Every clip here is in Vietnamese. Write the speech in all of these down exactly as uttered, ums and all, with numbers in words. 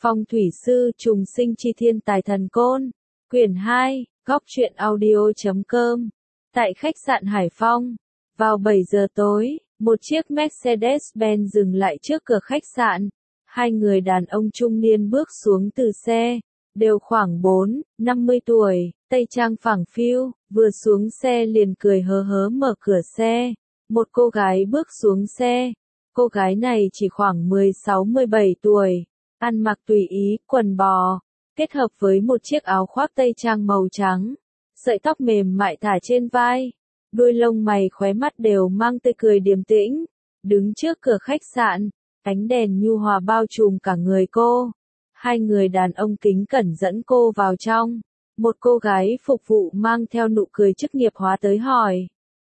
Phong thủy sư trùng sinh chi thiên tài thần côn. Quyển hai, góc truyện audio chấm com. Tại khách sạn Hải Phong, vào bảy giờ tối, một chiếc Mercedes-Benz dừng lại trước cửa khách sạn. Hai người đàn ông trung niên bước xuống từ xe, đều khoảng bốn, năm mươi tuổi, tây trang phẳng phiu, vừa xuống xe liền cười hớ hớ mở cửa xe. Một cô gái bước xuống xe, cô gái này chỉ khoảng mười sáu mười bảy tuổi, ăn mặc tùy ý, quần bò, kết hợp với một chiếc áo khoác tây trang màu trắng, sợi tóc mềm mại thả trên vai, đuôi lông mày khóe mắt đều mang tươi cười điềm tĩnh, đứng trước cửa khách sạn, ánh đèn nhu hòa bao trùm cả người cô. Hai người đàn ông kính cẩn dẫn cô vào trong, một cô gái phục vụ mang theo nụ cười chức nghiệp hóa tới hỏi.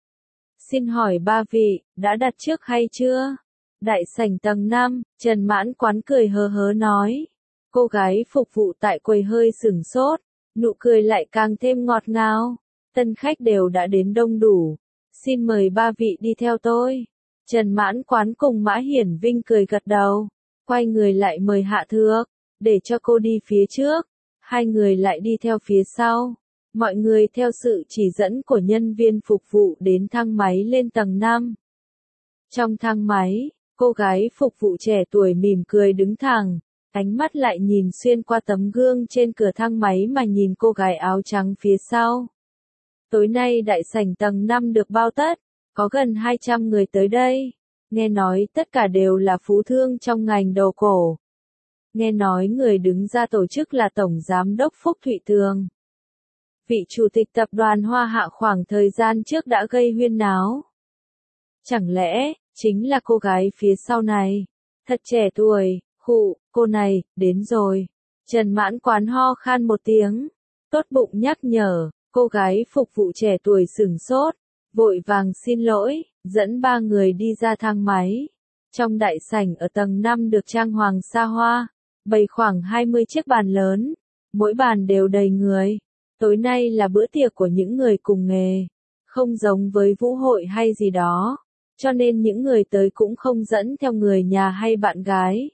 Xin hỏi ba vị, đã đặt trước hay chưa? Đại sảnh tầng năm, Trần Mãn Quán cười hớ hớ nói. Cô gái phục vụ tại quầy hơi sửng sốt, nụ cười lại càng thêm ngọt ngào. Tân khách đều đã đến đông đủ. Xin mời ba vị đi theo tôi. Trần Mãn Quán cùng Mã Hiển Vinh cười gật đầu, quay người lại mời Hạ Thược, để cho cô đi phía trước. Hai người lại đi theo phía sau. Mọi người theo sự chỉ dẫn của nhân viên phục vụ đến thang máy lên tầng năm. Trong thang máy, cô gái phục vụ trẻ tuổi mỉm cười đứng thẳng, ánh mắt lại nhìn xuyên qua tấm gương trên cửa thang máy mà nhìn cô gái áo trắng phía sau. Tối nay đại sảnh tầng năm được bao tất, có gần hai trăm người tới đây. Nghe nói tất cả đều là phú thương trong ngành đồ cổ. Nghe nói người đứng ra tổ chức là Tổng Giám đốc Phúc Thụy Tường. Vị chủ tịch tập đoàn Hoa Hạ khoảng thời gian trước đã gây huyên náo. Chẳng lẽ, chính là cô gái phía sau này? Thật trẻ tuổi, khụ, cô này, đến rồi. Trần Mãn Quán ho khan một tiếng, tốt bụng nhắc nhở, cô gái phục vụ trẻ tuổi sửng sốt, vội vàng xin lỗi, dẫn ba người đi ra thang máy. Trong đại sảnh ở tầng năm được trang hoàng xa hoa, bày khoảng hai mươi chiếc bàn lớn, mỗi bàn đều đầy người. Tối nay là bữa tiệc của những người cùng nghề, không giống với vũ hội hay gì đó, cho nên những người tới cũng không dẫn theo người nhà hay bạn gái.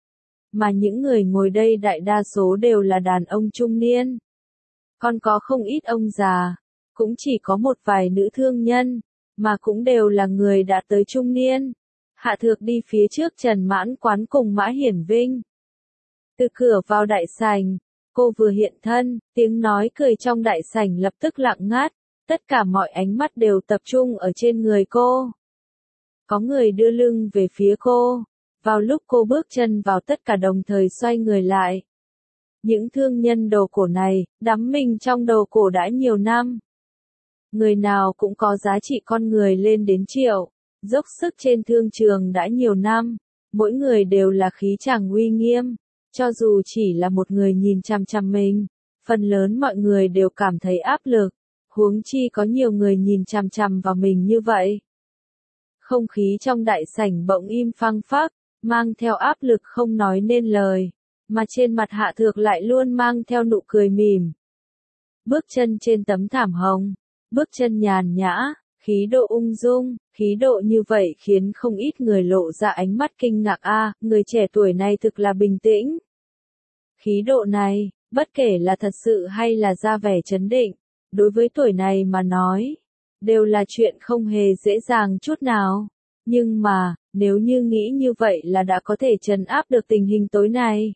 Mà những người ngồi đây đại đa số đều là đàn ông trung niên. Còn có không ít ông già, cũng chỉ có một vài nữ thương nhân, mà cũng đều là người đã tới trung niên. Hạ Thược đi phía trước Trần Mãn Quán cùng Mã Hiển Vinh. Từ cửa vào đại sảnh, cô vừa hiện thân, tiếng nói cười trong đại sảnh lập tức lặng ngắt, tất cả mọi ánh mắt đều tập trung ở trên người cô. Có người đưa lưng về phía cô, vào lúc cô bước chân vào tất cả đồng thời xoay người lại. Những thương nhân đồ cổ này, đắm mình trong đồ cổ đã nhiều năm. Người nào cũng có giá trị con người lên đến triệu, dốc sức trên thương trường đã nhiều năm, mỗi người đều là khí chàng uy nghiêm. Cho dù chỉ là một người nhìn chằm chằm mình, phần lớn mọi người đều cảm thấy áp lực, huống chi có nhiều người nhìn chằm chằm vào mình như vậy. Không khí trong đại sảnh bỗng im phăng phắc, mang theo áp lực không nói nên lời, mà trên mặt Hạ Thược lại luôn mang theo nụ cười mỉm. Bước chân trên tấm thảm hồng, bước chân nhàn nhã, khí độ ung dung, khí độ như vậy khiến không ít người lộ ra ánh mắt kinh ngạc a, người trẻ tuổi này thực là bình tĩnh. Khí độ này, bất kể là thật sự hay là ra vẻ trấn định, đối với tuổi này mà nói, đều là chuyện không hề dễ dàng chút nào. Nhưng mà, nếu như nghĩ như vậy là đã có thể trấn áp được tình hình tối nay,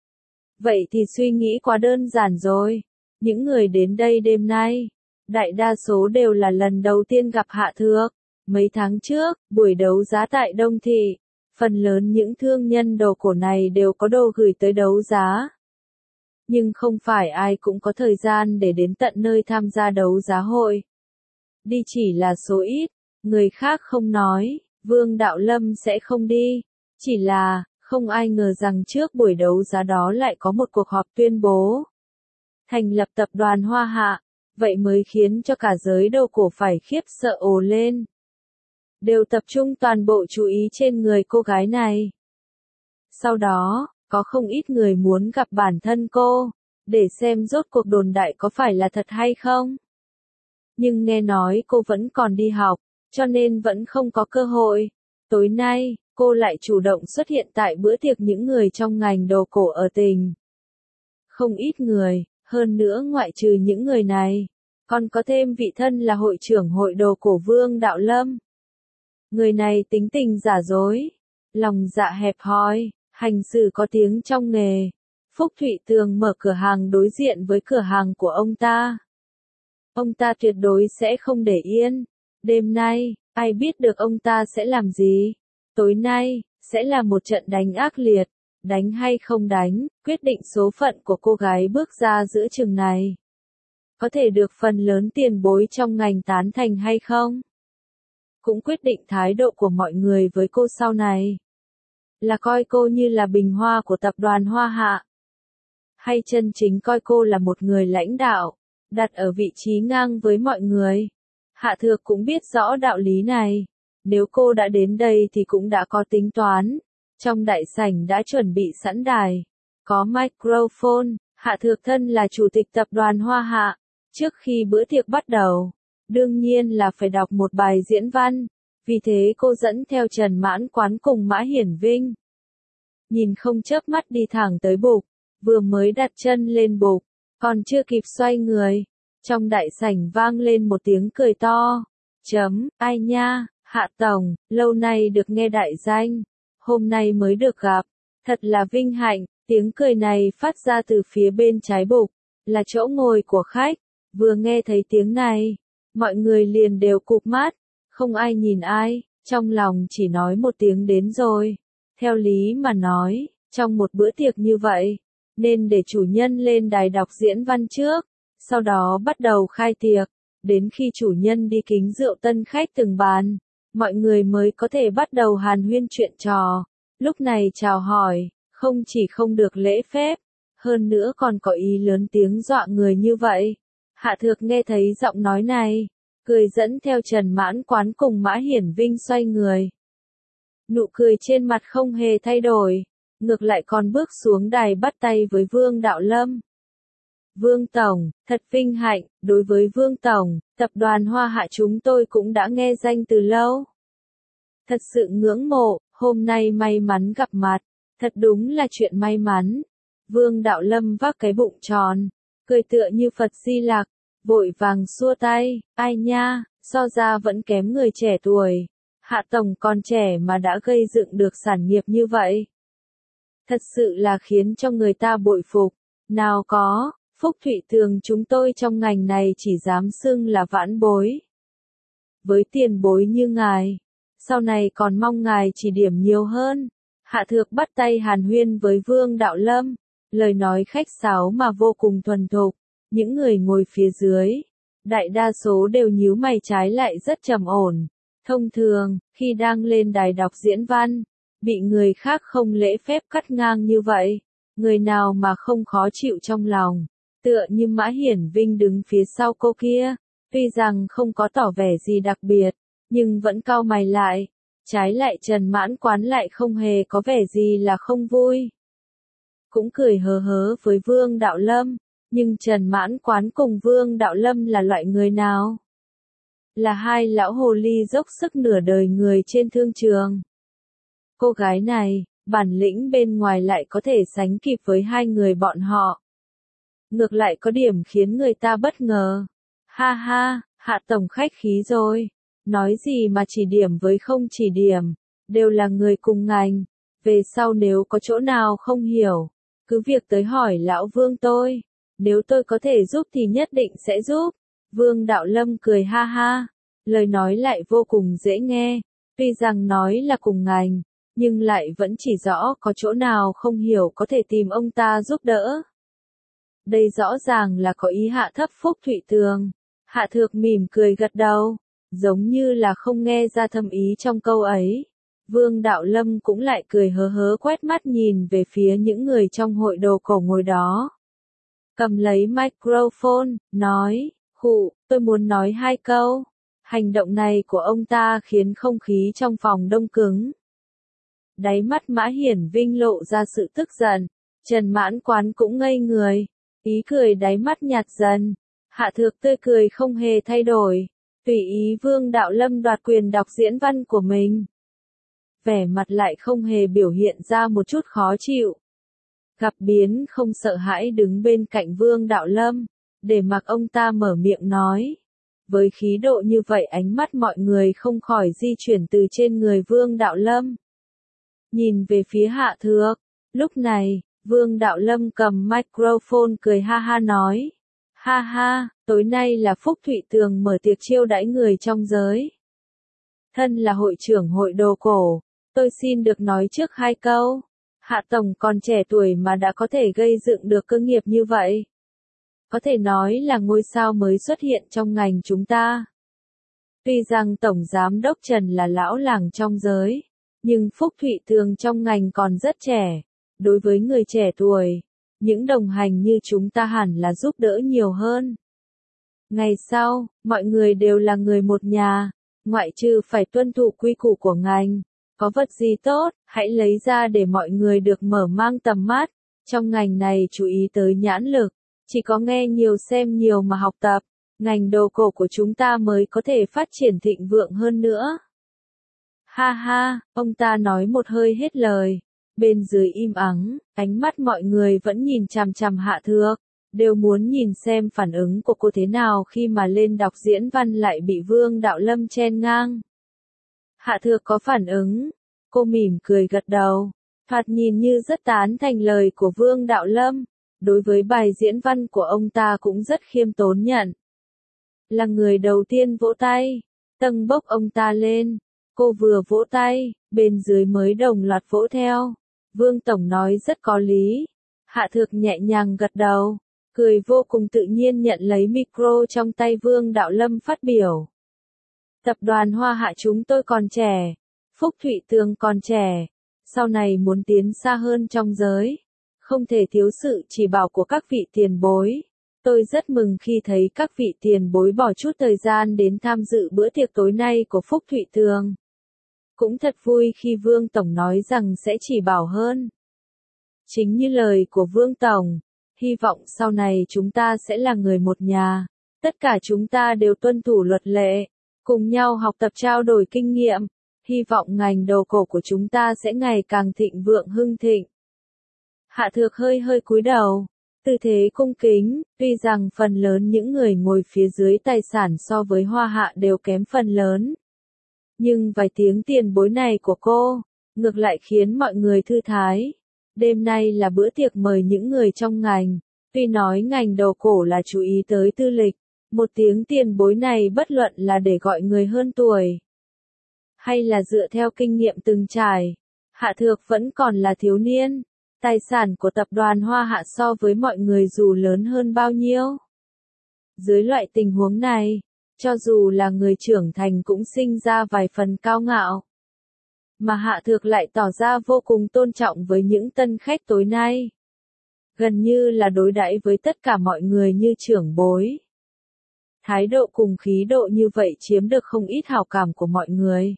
vậy thì suy nghĩ quá đơn giản rồi. Những người đến đây đêm nay, đại đa số đều là lần đầu tiên gặp Hạ Thược. Mấy tháng trước, buổi đấu giá tại Đông Thị, phần lớn những thương nhân đồ cổ này đều có đồ gửi tới đấu giá. Nhưng không phải ai cũng có thời gian để đến tận nơi tham gia đấu giá hội. Đi chỉ là số ít, người khác không nói, Vương Đạo Lâm sẽ không đi. Chỉ là, không ai ngờ rằng trước buổi đấu giá đó lại có một cuộc họp tuyên bố thành lập tập đoàn Hoa Hạ, vậy mới khiến cho cả giới đồ cổ phải khiếp sợ ồ lên. Đều tập trung toàn bộ chú ý trên người cô gái này. Sau đó, có không ít người muốn gặp bản thân cô, để xem rốt cuộc đồn đại có phải là thật hay không. Nhưng nghe nói cô vẫn còn đi học, cho nên vẫn không có cơ hội. Tối nay, cô lại chủ động xuất hiện tại bữa tiệc những người trong ngành đồ cổ ở tỉnh. Không ít người, hơn nữa ngoại trừ những người này, còn có thêm vị thân là hội trưởng hội đồ cổ Vương Đạo Lâm. Người này tính tình giả dối, lòng dạ hẹp hòi, hành xử có tiếng trong nghề. Phúc Thụy Tường mở cửa hàng đối diện với cửa hàng của ông ta. Ông ta tuyệt đối sẽ không để yên. Đêm nay, ai biết được ông ta sẽ làm gì? Tối nay, sẽ là một trận đánh ác liệt. Đánh hay không đánh, quyết định số phận của cô gái bước ra giữa chừng này. Có thể được phần lớn tiền bối trong ngành tán thành hay không? Cũng quyết định thái độ của mọi người với cô sau này. Là coi cô như là bình hoa của tập đoàn Hoa Hạ. Hay chân chính coi cô là một người lãnh đạo, đặt ở vị trí ngang với mọi người. Hạ Thược cũng biết rõ đạo lý này. Nếu cô đã đến đây thì cũng đã có tính toán. Trong đại sảnh đã chuẩn bị sẵn đài. Có microphone, Hạ Thược thân là chủ tịch tập đoàn Hoa Hạ. Trước khi bữa tiệc bắt đầu, đương nhiên là phải đọc một bài diễn văn. Vì thế cô dẫn theo Trần Mãn Quán cùng Mã Hiển Vinh. Nhìn không chớp mắt đi thẳng tới bục. Vừa mới đặt chân lên bục, còn chưa kịp xoay người. Trong đại sảnh vang lên một tiếng cười to. Chấm, ai nha, Hạ Tổng, lâu nay được nghe đại danh. Hôm nay mới được gặp, thật là vinh hạnh. Tiếng cười này phát ra từ phía bên trái bục, là chỗ ngồi của khách. Vừa nghe thấy tiếng này, mọi người liền đều cụp mắt, không ai nhìn ai, trong lòng chỉ nói một tiếng đến rồi. Theo lý mà nói, trong một bữa tiệc như vậy, nên để chủ nhân lên đài đọc diễn văn trước, sau đó bắt đầu khai tiệc, đến khi chủ nhân đi kính rượu tân khách từng bàn, mọi người mới có thể bắt đầu hàn huyên chuyện trò. Lúc này chào hỏi, không chỉ không được lễ phép, hơn nữa còn có ý lớn tiếng dọa người như vậy. Hạ Thược nghe thấy giọng nói này, cười dẫn theo Trần Mãn Quán cùng Mã Hiển Vinh xoay người. Nụ cười trên mặt không hề thay đổi, ngược lại còn bước xuống đài bắt tay với Vương Đạo Lâm. Vương Tổng, thật vinh hạnh, đối với Vương Tổng, tập đoàn Hoa Hạ chúng tôi cũng đã nghe danh từ lâu. Thật sự ngưỡng mộ, hôm nay may mắn gặp mặt, thật đúng là chuyện may mắn. Vương Đạo Lâm vác cái bụng tròn, cười tựa như Phật Di Lặc, vội vàng xua tay, ai nha, so ra vẫn kém người trẻ tuổi. Hạ Tổng còn trẻ mà đã gây dựng được sản nghiệp như vậy. Thật sự là khiến cho người ta bội phục. Nào có, Phúc Thụy Tường chúng tôi trong ngành này chỉ dám xưng là vãn bối. Với tiền bối như ngài, sau này còn mong ngài chỉ điểm nhiều hơn. Hạ Thược bắt tay hàn huyên với Vương Đạo Lâm, lời nói khách sáo mà vô cùng thuần thục. Những người ngồi phía dưới, đại đa số đều nhíu mày trái lại rất trầm ổn. Thông thường, khi đang lên đài đọc diễn văn, bị người khác không lễ phép cắt ngang như vậy, người nào mà không khó chịu trong lòng. Tựa như Mã Hiển Vinh đứng phía sau cô kia, tuy rằng không có tỏ vẻ gì đặc biệt, nhưng vẫn cau mày lại. Trái lại Trần Mãn Quán lại không hề có vẻ gì là không vui. Cũng cười hớ hớ với Vương Đạo Lâm, nhưng Trần Mãn Quán cùng Vương Đạo Lâm là loại người nào? Là hai lão hồ ly dốc sức nửa đời người trên thương trường. Cô gái này, bản lĩnh bên ngoài lại có thể sánh kịp với hai người bọn họ. Ngược lại có điểm khiến người ta bất ngờ. Ha ha, Hạ Tổng khách khí rồi. Nói gì mà chỉ điểm với không chỉ điểm, đều là người cùng ngành. Về sau nếu có chỗ nào không hiểu, cứ việc tới hỏi lão Vương tôi. Nếu tôi có thể giúp thì nhất định sẽ giúp. Vương Đạo Lâm cười ha ha. Lời nói lại vô cùng dễ nghe. Tuy rằng nói là cùng ngành, nhưng lại vẫn chỉ rõ có chỗ nào không hiểu có thể tìm ông ta giúp đỡ. Đây rõ ràng là có ý hạ thấp Phúc Thụy Tường. Hạ Thược mỉm cười gật đầu, giống như là không nghe ra thâm ý trong câu ấy. Vương Đạo Lâm cũng lại cười hớ hớ quét mắt nhìn về phía những người trong hội đồ cổ ngồi đó. Cầm lấy microphone, nói, khụ, tôi muốn nói hai câu. Hành động này của ông ta khiến không khí trong phòng đông cứng. Đáy mắt Mã Hiển Vinh lộ ra sự tức giận, Trần Mãn Quán cũng ngây người, ý cười đáy mắt nhạt dần. Hạ Thược tươi cười không hề thay đổi, tùy ý Vương Đạo Lâm đoạt quyền đọc diễn văn của mình. vẻ mặt lại không hề biểu hiện ra một chút khó chịu. Gặp biến không sợ hãi đứng bên cạnh Vương Đạo Lâm, để mặc ông ta mở miệng nói. Với khí độ như vậy ánh mắt mọi người không khỏi di chuyển từ trên người Vương Đạo Lâm. Nhìn về phía Hạ Thược, lúc này, Vương Đạo Lâm cầm microphone cười ha ha nói. Ha ha, tối nay là Phúc Thụy Tường mở tiệc chiêu đãi người trong giới. Thân là hội trưởng hội đồ cổ, tôi xin được nói trước hai câu. Hạ Tổng còn trẻ tuổi mà đã có thể gây dựng được cơ nghiệp như vậy. Có thể nói là ngôi sao mới xuất hiện trong ngành chúng ta. Tuy rằng Tổng Giám Đốc Trần là lão làng trong giới, nhưng Phúc Thụy Tường trong ngành còn rất trẻ. Đối với người trẻ tuổi, những đồng hành như chúng ta hẳn là giúp đỡ nhiều hơn. Ngày sau, mọi người đều là người một nhà, ngoại trừ phải tuân thủ quy củ của ngành. Có vật gì tốt, hãy lấy ra để mọi người được mở mang tầm mắt. Trong ngành này chú ý tới nhãn lực, chỉ có nghe nhiều xem nhiều mà học tập, ngành đồ cổ của chúng ta mới có thể phát triển thịnh vượng hơn nữa. Ha ha, ông ta nói một hơi hết lời. Bên dưới im ắng, ánh mắt mọi người vẫn nhìn chằm chằm Hạ Thược, đều muốn nhìn xem phản ứng của cô thế nào khi mà lên đọc diễn văn lại bị Vương Đạo Lâm chen ngang. Hạ Thược có phản ứng, cô mỉm cười gật đầu, thoạt nhìn như rất tán thành lời của Vương Đạo Lâm, đối với bài diễn văn của ông ta cũng rất khiêm tốn nhận. Là người đầu tiên vỗ tay, tâng bốc ông ta lên, cô vừa vỗ tay, bên dưới mới đồng loạt vỗ theo. Vương Tổng nói rất có lý. Hạ Thược nhẹ nhàng gật đầu, cười vô cùng tự nhiên nhận lấy micro trong tay Vương Đạo Lâm phát biểu. Tập đoàn Hoa Hạ chúng tôi còn trẻ, Phúc Thụy Tường còn trẻ, sau này muốn tiến xa hơn trong giới, không thể thiếu sự chỉ bảo của các vị tiền bối. Tôi rất mừng khi thấy các vị tiền bối bỏ chút thời gian đến tham dự bữa tiệc tối nay của Phúc Thụy Tường. Cũng thật vui khi Vương Tổng nói rằng sẽ chỉ bảo hơn. Chính như lời của Vương Tổng, hy vọng sau này chúng ta sẽ là người một nhà, tất cả chúng ta đều tuân thủ luật lệ, cùng nhau học tập trao đổi kinh nghiệm, hy vọng ngành đồ cổ của chúng ta sẽ ngày càng thịnh vượng hưng thịnh. Hạ Thược hơi hơi cúi đầu, tư thế cung kính, tuy rằng phần lớn những người ngồi phía dưới tài sản so với Hoa Hạ đều kém phần lớn. Nhưng vài tiếng tiền bối này của cô, ngược lại khiến mọi người thư thái. Đêm nay là bữa tiệc mời những người trong ngành, tuy nói ngành đồ cổ là chú ý tới tư lịch, một tiếng tiền bối này bất luận là để gọi người hơn tuổi, hay là dựa theo kinh nghiệm từng trải. Hạ Thược vẫn còn là thiếu niên, tài sản của tập đoàn Hoa Hạ so với mọi người dù lớn hơn bao nhiêu. Dưới loại tình huống này, cho dù là người trưởng thành cũng sinh ra vài phần cao ngạo. Mà Hạ Thược lại tỏ ra vô cùng tôn trọng với những tân khách tối nay. Gần như là đối đãi với tất cả mọi người như trưởng bối. Thái độ cùng khí độ như vậy chiếm được không ít hảo cảm của mọi người.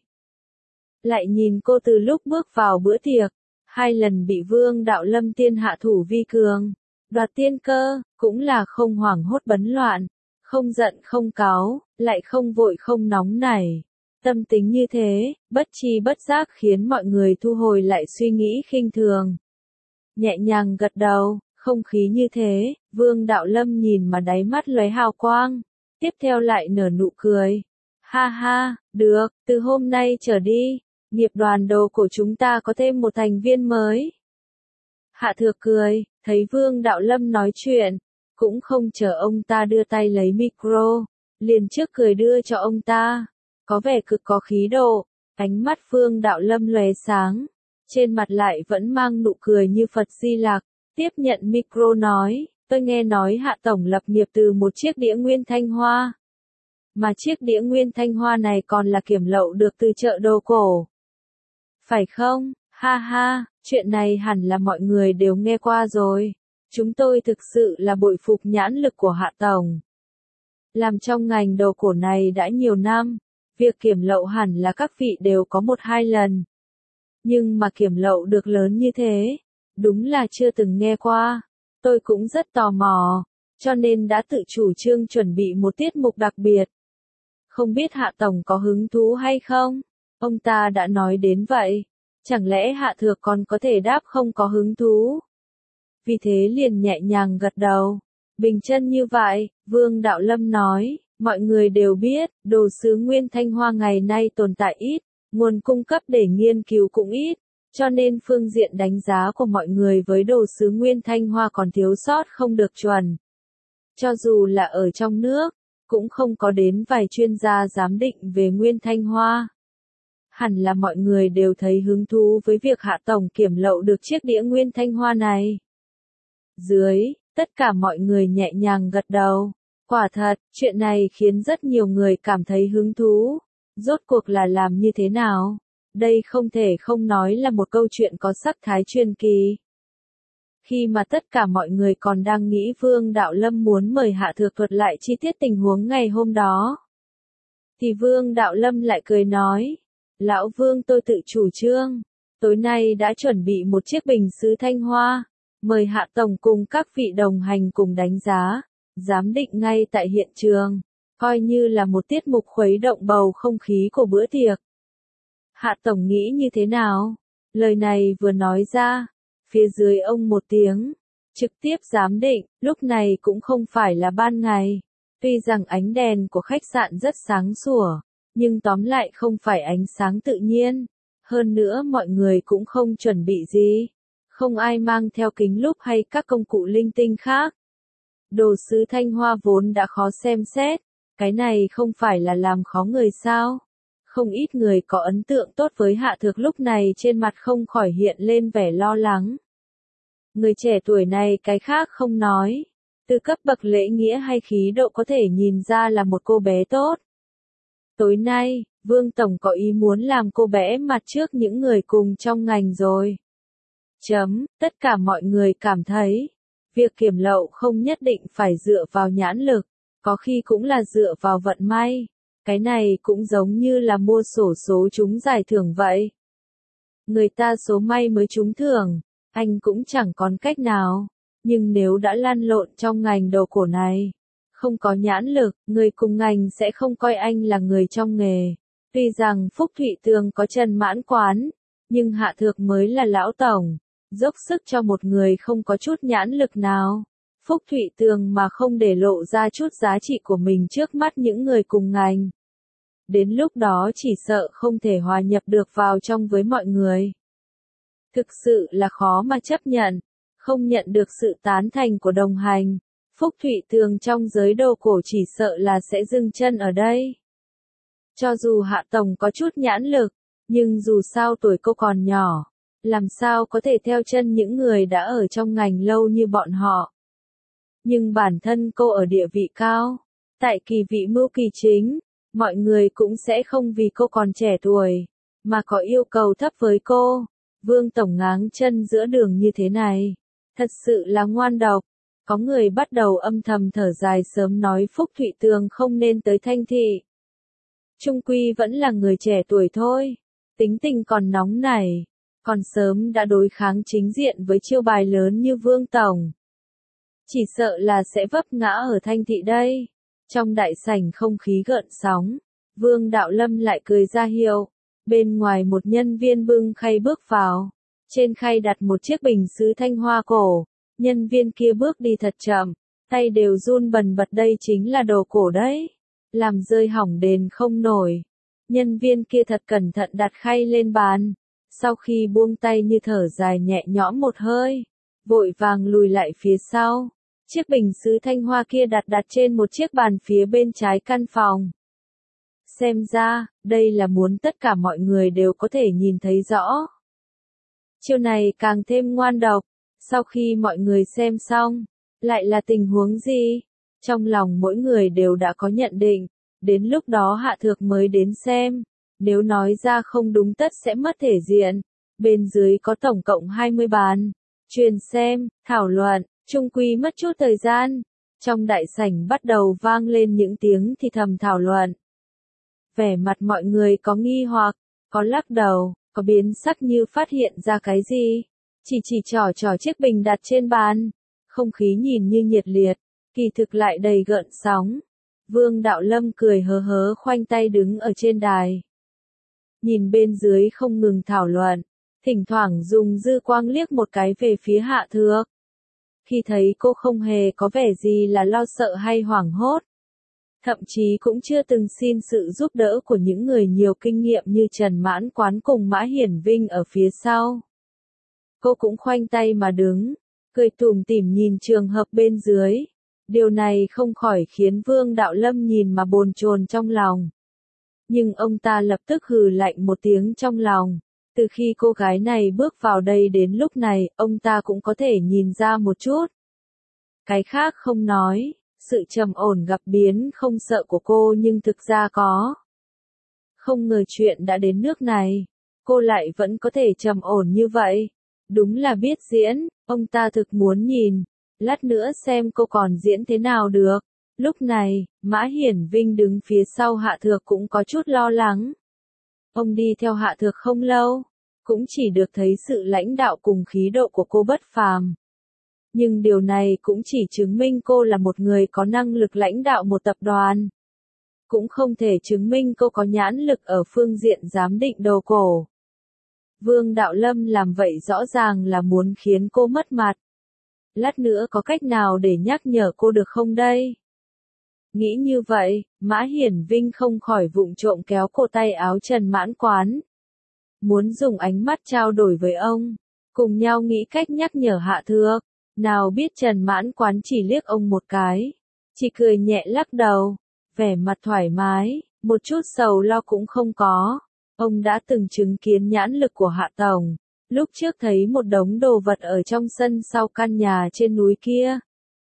Lại nhìn cô từ lúc bước vào bữa tiệc, hai lần bị Vương Đạo Lâm tiên hạ thủ vi cường, đoạt tiên cơ, cũng là không hoảng hốt bấn loạn, không giận không cáu, lại không vội không nóng nảy. Tâm tính như thế, bất chi bất giác khiến mọi người thu hồi lại suy nghĩ khinh thường. Nhẹ nhàng gật đầu, không khí như thế, Vương Đạo Lâm nhìn mà đáy mắt lóe hào quang, tiếp theo lại nở nụ cười. Ha ha, được, từ hôm nay trở đi, nghiệp đoàn đồ của chúng ta có thêm một thành viên mới. Hạ Thược cười, thấy Vương Đạo Lâm nói chuyện, cũng không chờ ông ta đưa tay lấy micro, liền trước cười đưa cho ông ta, có vẻ cực có khí độ, ánh mắt Vương Đạo Lâm lóe sáng, trên mặt lại vẫn mang nụ cười như Phật Di Lặc, tiếp nhận micro nói, tôi nghe nói Hạ Tổng lập nghiệp từ một chiếc đĩa nguyên thanh hoa. Mà chiếc đĩa nguyên thanh hoa này còn là kiểm lậu được từ chợ đồ cổ. Phải không? Ha ha, chuyện này hẳn là mọi người đều nghe qua rồi. Chúng tôi thực sự là bội phục nhãn lực của Hạ Tổng. Làm trong ngành đồ cổ này đã nhiều năm, việc kiểm lậu hẳn là các vị đều có một hai lần. Nhưng mà kiểm lậu được lớn như thế, đúng là chưa từng nghe qua. Tôi cũng rất tò mò, cho nên đã tự chủ trương chuẩn bị một tiết mục đặc biệt. Không biết Hạ Tổng có hứng thú hay không? Ông ta đã nói đến vậy, Chẳng lẽ Hạ Thược còn có thể đáp không có hứng thú? Vì thế liền nhẹ nhàng gật đầu. Bình chân như vậy, Vương Đạo Lâm nói, mọi người đều biết, đồ sứ Nguyên Thanh Hoa ngày nay tồn tại ít, nguồn cung cấp để nghiên cứu cũng ít, cho nên phương diện đánh giá của mọi người với đồ sứ Nguyên Thanh Hoa còn thiếu sót không được chuẩn. Cho dù là ở trong nước, cũng không có đến vài chuyên gia giám định về Nguyên Thanh Hoa. Hẳn là mọi người đều thấy hứng thú với việc Hạ Tổng kiểm lậu được chiếc đĩa Nguyên Thanh Hoa này. Dưới, tất cả mọi người nhẹ nhàng gật đầu. Quả thật, chuyện này khiến rất nhiều người cảm thấy hứng thú. Rốt cuộc là làm như thế nào? Đây không thể không nói là một câu chuyện có sắc thái truyền kỳ. Khi mà tất cả mọi người còn đang nghĩ Vương Đạo Lâm muốn mời Hạ Thược thuật lại chi tiết tình huống ngày hôm đó, thì Vương Đạo Lâm lại cười nói, Lão Vương tôi tự chủ trương, tối nay đã chuẩn bị một chiếc bình sứ Thanh Hoa, mời Hạ Tổng cùng các vị đồng hành cùng đánh giá, giám định ngay tại hiện trường, coi như là một tiết mục khuấy động bầu không khí của bữa tiệc. Hạ Tổng nghĩ như thế nào? Lời này vừa nói ra, phía dưới ông một tiếng, trực tiếp giám định, lúc này cũng không phải là ban ngày. Tuy rằng ánh đèn của khách sạn rất sáng sủa, nhưng tóm lại không phải ánh sáng tự nhiên. Hơn nữa mọi người cũng không chuẩn bị gì. Không ai mang theo kính lúp hay các công cụ linh tinh khác. Đồ sứ Thanh Hoa vốn đã khó xem xét, cái này không phải là làm khó người sao. Không ít người có ấn tượng tốt với Hạ Thược lúc này trên mặt không khỏi hiện lên vẻ lo lắng. Người trẻ tuổi này cái khác không nói, từ cấp bậc lễ nghĩa hay khí độ có thể nhìn ra là một cô bé tốt. Tối nay, Vương Tổng có ý muốn làm cô bé mặt trước những người cùng trong ngành rồi. Chấm, tất cả mọi người cảm thấy, việc kiểm lậu không nhất định phải dựa vào nhãn lực, có khi cũng là dựa vào vận may. Cái này cũng giống như là mua xổ số trúng giải thưởng vậy. Người ta số may mới trúng thưởng, anh cũng chẳng còn cách nào. Nhưng nếu đã lăn lộn trong ngành đồ cổ này, không có nhãn lực, người cùng ngành sẽ không coi anh là người trong nghề. Tuy rằng Phúc Thụy Tường có chân mãn quán, nhưng Hạ Thược mới là lão tổng, dốc sức cho một người không có chút nhãn lực nào. Phúc Thụy Tường mà không để lộ ra chút giá trị của mình trước mắt những người cùng ngành. Đến lúc đó chỉ sợ không thể hòa nhập được vào trong với mọi người. Thực sự là khó mà chấp nhận, không nhận được sự tán thành của đồng hành. Phúc Thụy Tường trong giới đồ cổ chỉ sợ là sẽ dừng chân ở đây. Cho dù Hạ Tổng có chút nhãn lực, nhưng dù sao tuổi cô còn nhỏ, làm sao có thể theo chân những người đã ở trong ngành lâu như bọn họ. Nhưng bản thân cô ở địa vị cao, tại kỳ vị mưu kỳ chính, mọi người cũng sẽ không vì cô còn trẻ tuổi, mà có yêu cầu thấp với cô. Vương Tổng ngáng chân giữa đường như thế này, thật sự là ngoan độc. Có người bắt đầu âm thầm thở dài sớm nói Phúc Thụy Tường không nên tới Thanh Thị. Trung quy vẫn là người trẻ tuổi thôi, tính tình còn nóng nảy, còn sớm đã đối kháng chính diện với chiêu bài lớn như Vương Tổng. Chỉ sợ là sẽ vấp ngã ở Thanh Thị đây. Trong đại sảnh không khí gợn sóng, Vương Đạo Lâm lại cười ra hiệu. Bên ngoài một nhân viên bưng khay bước vào. Trên khay đặt một chiếc bình sứ Thanh Hoa cổ. Nhân viên kia bước đi thật chậm, tay đều run bần bật, đây chính là đồ cổ đấy. Làm rơi hỏng đền không nổi. Nhân viên kia thật cẩn thận đặt khay lên bàn. Sau khi buông tay như thở dài nhẹ nhõm một hơi, vội vàng lùi lại phía sau. Chiếc bình sứ Thanh Hoa kia đặt đặt trên một chiếc bàn phía bên trái căn phòng. Xem ra, đây là muốn tất cả mọi người đều có thể nhìn thấy rõ. Chiêu này càng thêm ngoan độc. Sau khi mọi người xem xong, lại là tình huống gì? Trong lòng mỗi người đều đã có nhận định. Đến lúc đó Hạ Thược mới đến xem. Nếu nói ra không đúng tất sẽ mất thể diện. Bên dưới có tổng cộng hai mươi bàn. Truyền xem, thảo luận, chung quy mất chút thời gian. Trong đại sảnh bắt đầu vang lên những tiếng thì thầm thảo luận. Vẻ mặt mọi người có nghi hoặc, có lắc đầu, có biến sắc như phát hiện ra cái gì. Chỉ chỉ trò trò chiếc bình đặt trên bàn. Không khí nhìn như nhiệt liệt, kỳ thực lại đầy gợn sóng. Vương Đạo Lâm cười hớ hớ khoanh tay đứng ở trên đài. Nhìn bên dưới không ngừng thảo luận, thỉnh thoảng dùng dư quang liếc một cái về phía Hạ Thược. Khi thấy cô không hề có vẻ gì là lo sợ hay hoảng hốt, thậm chí cũng chưa từng xin sự giúp đỡ của những người nhiều kinh nghiệm như Trần Mãn Quán cùng Mã Hiển Vinh ở phía sau. Cô cũng khoanh tay mà đứng, cười tủm tỉm nhìn trường hợp bên dưới. Điều này không khỏi khiến Vương Đạo Lâm nhìn mà bồn chồn trong lòng. Nhưng ông ta lập tức hừ lạnh một tiếng trong lòng. Từ khi cô gái này bước vào đây đến lúc này, ông ta cũng có thể nhìn ra một chút. Cái khác không nói, sự trầm ổn gặp biến không sợ của cô nhưng thực ra có. Không ngờ chuyện đã đến nước này, cô lại vẫn có thể trầm ổn như vậy. Đúng là biết diễn, ông ta thực muốn nhìn. Lát nữa xem cô còn diễn thế nào được. Lúc này, Mã Hiển Vinh đứng phía sau Hạ Thược cũng có chút lo lắng. Ông đi theo Hạ Thược không lâu, cũng chỉ được thấy sự lãnh đạo cùng khí độ của cô bất phàm. Nhưng điều này cũng chỉ chứng minh cô là một người có năng lực lãnh đạo một tập đoàn. Cũng không thể chứng minh cô có nhãn lực ở phương diện giám định đồ cổ. Vương Đạo Lâm làm vậy rõ ràng là muốn khiến cô mất mặt. Lát nữa có cách nào để nhắc nhở cô được không đây? Nghĩ như vậy, Mã Hiển Vinh không khỏi vụng trộm kéo cổ tay áo Trần Mãn Quán. Muốn dùng ánh mắt trao đổi với ông, cùng nhau nghĩ cách nhắc nhở Hạ Thược. Nào biết Trần Mãn Quán chỉ liếc ông một cái, chỉ cười nhẹ lắc đầu, vẻ mặt thoải mái, một chút sầu lo cũng không có. Ông đã từng chứng kiến nhãn lực của Hạ Tổng, lúc trước thấy một đống đồ vật ở trong sân sau căn nhà trên núi kia.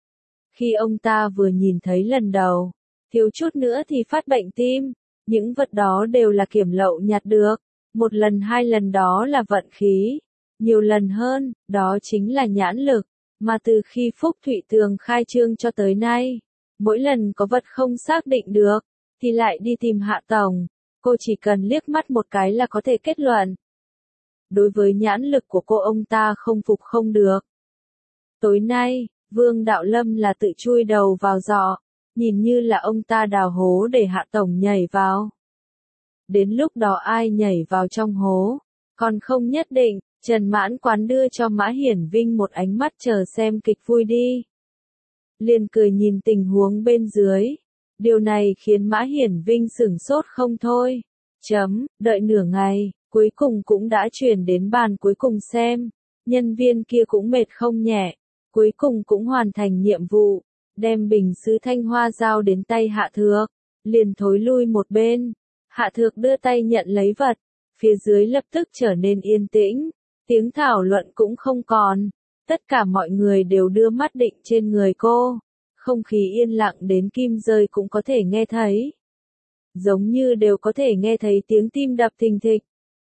Khi ông ta vừa nhìn thấy lần đầu, thiếu chút nữa thì phát bệnh tim, những vật đó đều là kiểm lậu nhặt được, một lần hai lần đó là vận khí, nhiều lần hơn, đó chính là nhãn lực. Mà từ khi Phúc Thụy Tường khai trương cho tới nay, mỗi lần có vật không xác định được, thì lại đi tìm Hạ Tổng, cô chỉ cần liếc mắt một cái là có thể kết luận. Đối với nhãn lực của cô ông ta không phục không được. Tối nay, Vương Đạo Lâm là tự chui đầu vào giỏ, nhìn như là ông ta đào hố để Hạ Tổng nhảy vào. Đến lúc đó ai nhảy vào trong hố, còn không nhất định. Trần Mãn Quán đưa cho Mã Hiển Vinh một ánh mắt chờ xem kịch vui đi. Liền cười nhìn tình huống bên dưới. Điều này khiến Mã Hiển Vinh sửng sốt không thôi. Chấm, đợi nửa ngày, cuối cùng cũng đã chuyển đến bàn cuối cùng xem. Nhân viên kia cũng mệt không nhẹ. Cuối cùng cũng hoàn thành nhiệm vụ. Đem bình sứ thanh hoa giao đến tay Hạ Thược. Liền thối lui một bên. Hạ Thược đưa tay nhận lấy vật. Phía dưới lập tức trở nên yên tĩnh. Tiếng thảo luận cũng không còn, tất cả mọi người đều đưa mắt định trên người cô, không khí yên lặng đến kim rơi cũng có thể nghe thấy. Giống như đều có thể nghe thấy tiếng tim đập thình thịch.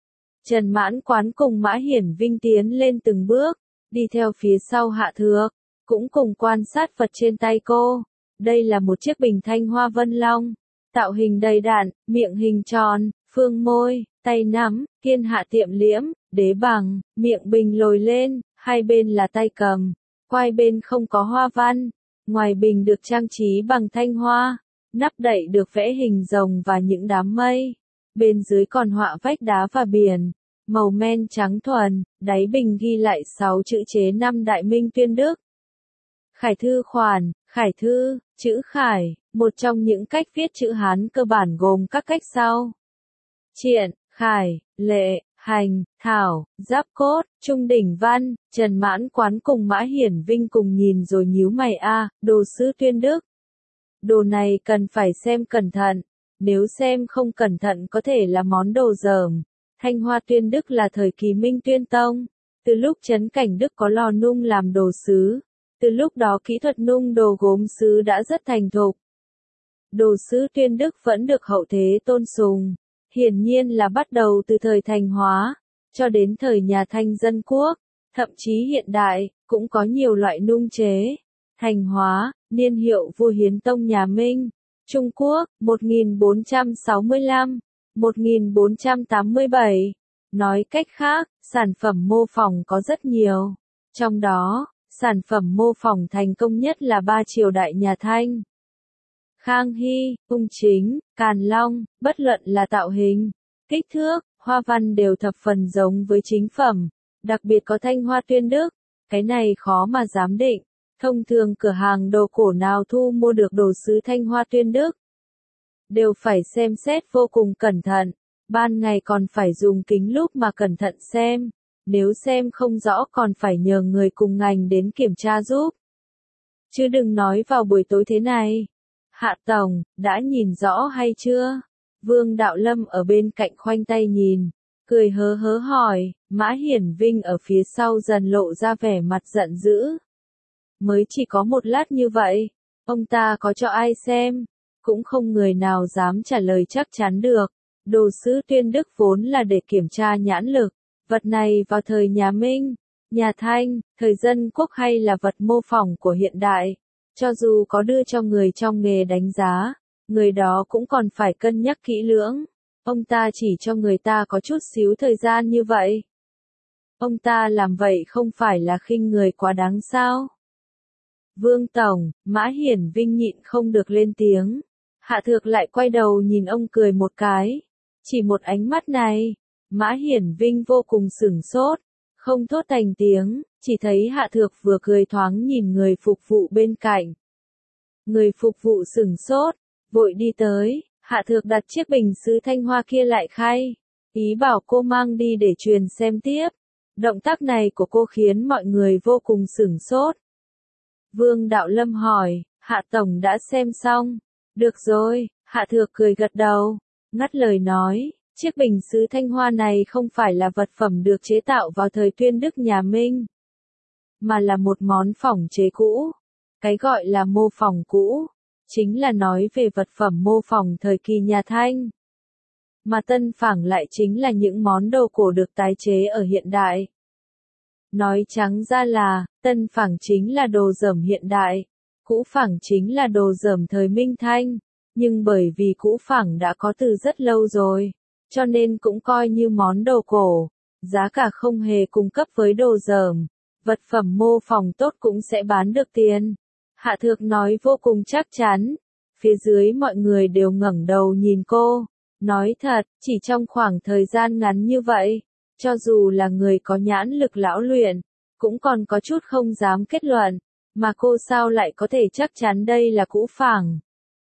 Trần Mãn Quán cùng Mã Hiển Vinh tiến lên từng bước, đi theo phía sau Hạ Thược, cũng cùng quan sát vật trên tay cô. Đây là một chiếc bình thanh hoa vân long, tạo hình đầy đặn, miệng hình tròn, phương môi, tay nắm, kiên hạ tiệm liễm, đế bằng, miệng bình lồi lên, hai bên là tay cầm, quai bên không có hoa văn, ngoài bình được trang trí bằng thanh hoa, nắp đậy được vẽ hình rồng và những đám mây, bên dưới còn họa vách đá và biển, màu men trắng thuần, đáy bình ghi lại sáu chữ chế năm Đại Minh Tuyên Đức. Khải thư khoản, khải thư, chữ khải, một trong những cách viết chữ Hán cơ bản gồm các cách sau. Triện, khải, lệ, hành, thảo, giáp cốt, trung đỉnh văn. Trần Mãn Quán cùng Mã Hiển Vinh cùng nhìn rồi nhíu mày a, đồ sứ Tuyên Đức. Đồ này cần phải xem cẩn thận, nếu xem không cẩn thận có thể là món đồ dởm. Thanh hoa Tuyên Đức là thời kỳ Minh Tuyên Tông, từ lúc Trấn Cảnh Đức có lò nung làm đồ sứ, từ lúc đó kỹ thuật nung đồ gốm sứ đã rất thành thục. Đồ sứ Tuyên Đức vẫn được hậu thế tôn sùng. Hiển nhiên là bắt đầu từ thời Thành Hóa, cho đến thời nhà Thanh Dân Quốc, thậm chí hiện đại, cũng có nhiều loại nung chế. Thành Hóa, niên hiệu vua Hiến Tông nhà Minh, Trung Quốc, một nghìn bốn trăm sáu mươi lăm, một nghìn bốn trăm tám mươi bảy. Nói cách khác, sản phẩm mô phỏng có rất nhiều. Trong đó, sản phẩm mô phỏng thành công nhất là ba triều đại nhà Thanh. Khang Hy, Ung Chính, Càn Long, bất luận là tạo hình, kích thước, hoa văn đều thập phần giống với chính phẩm, đặc biệt có thanh hoa tuyên đức, cái này khó mà giám định. Thông thường cửa hàng đồ cổ nào thu mua được đồ sứ thanh hoa tuyên đức, đều phải xem xét vô cùng cẩn thận, ban ngày còn phải dùng kính lúp mà cẩn thận xem, nếu xem không rõ còn phải nhờ người cùng ngành đến kiểm tra giúp. Chứ đừng nói vào buổi tối thế này. Hạ Tổng, đã nhìn rõ hay chưa? Vương Đạo Lâm ở bên cạnh khoanh tay nhìn, cười hớ hớ hỏi, Mã Hiển Vinh ở phía sau dần lộ ra vẻ mặt giận dữ. Mới chỉ có một lát như vậy, ông ta có cho ai xem, cũng không người nào dám trả lời chắc chắn được. Đồ sứ tuyên đức vốn là để kiểm tra nhãn lực, vật này vào thời nhà Minh, nhà Thanh, thời dân quốc hay là vật mô phỏng của hiện đại, cho dù có đưa cho người trong nghề đánh giá, người đó cũng còn phải cân nhắc kỹ lưỡng. Ông ta chỉ cho người ta có chút xíu thời gian như vậy. Ông ta làm vậy không phải là khinh người quá đáng sao? Vương Tổng, Mã Hiển Vinh nhịn không được lên tiếng. Hạ Thược lại quay đầu nhìn ông cười một cái. Chỉ một ánh mắt này, Mã Hiển Vinh vô cùng sửng sốt, không thốt thành tiếng, chỉ thấy Hạ Thược vừa cười thoáng nhìn người phục vụ bên cạnh. Người phục vụ sửng sốt, vội đi tới, Hạ Thược đặt chiếc bình sứ thanh hoa kia lại khay, ý bảo cô mang đi để truyền xem tiếp. Động tác này của cô khiến mọi người vô cùng sửng sốt. Vương Đạo Lâm hỏi, Hạ Tổng đã xem xong? Được rồi, Hạ Thược cười gật đầu, ngắt lời nói, chiếc bình sứ thanh hoa này không phải là vật phẩm được chế tạo vào thời tuyên đức nhà Minh, mà là một món phỏng chế cũ. Cái gọi là mô phỏng cũ, chính là nói về vật phẩm mô phỏng thời kỳ nhà Thanh. Mà tân phẳng lại chính là những món đồ cổ được tái chế ở hiện đại. Nói trắng ra là, tân phẳng chính là đồ dởm hiện đại, cũ phẳng chính là đồ dởm thời Minh Thanh, nhưng bởi vì cũ phẳng đã có từ rất lâu rồi, cho nên cũng coi như món đồ cổ, giá cả không hề cung cấp với đồ dởm, vật phẩm mô phỏng tốt cũng sẽ bán được tiền. Hạ Thược nói vô cùng chắc chắn, phía dưới mọi người đều ngẩng đầu nhìn cô, nói thật, chỉ trong khoảng thời gian ngắn như vậy, cho dù là người có nhãn lực lão luyện, cũng còn có chút không dám kết luận, mà cô sao lại có thể chắc chắn đây là cũ phẳng.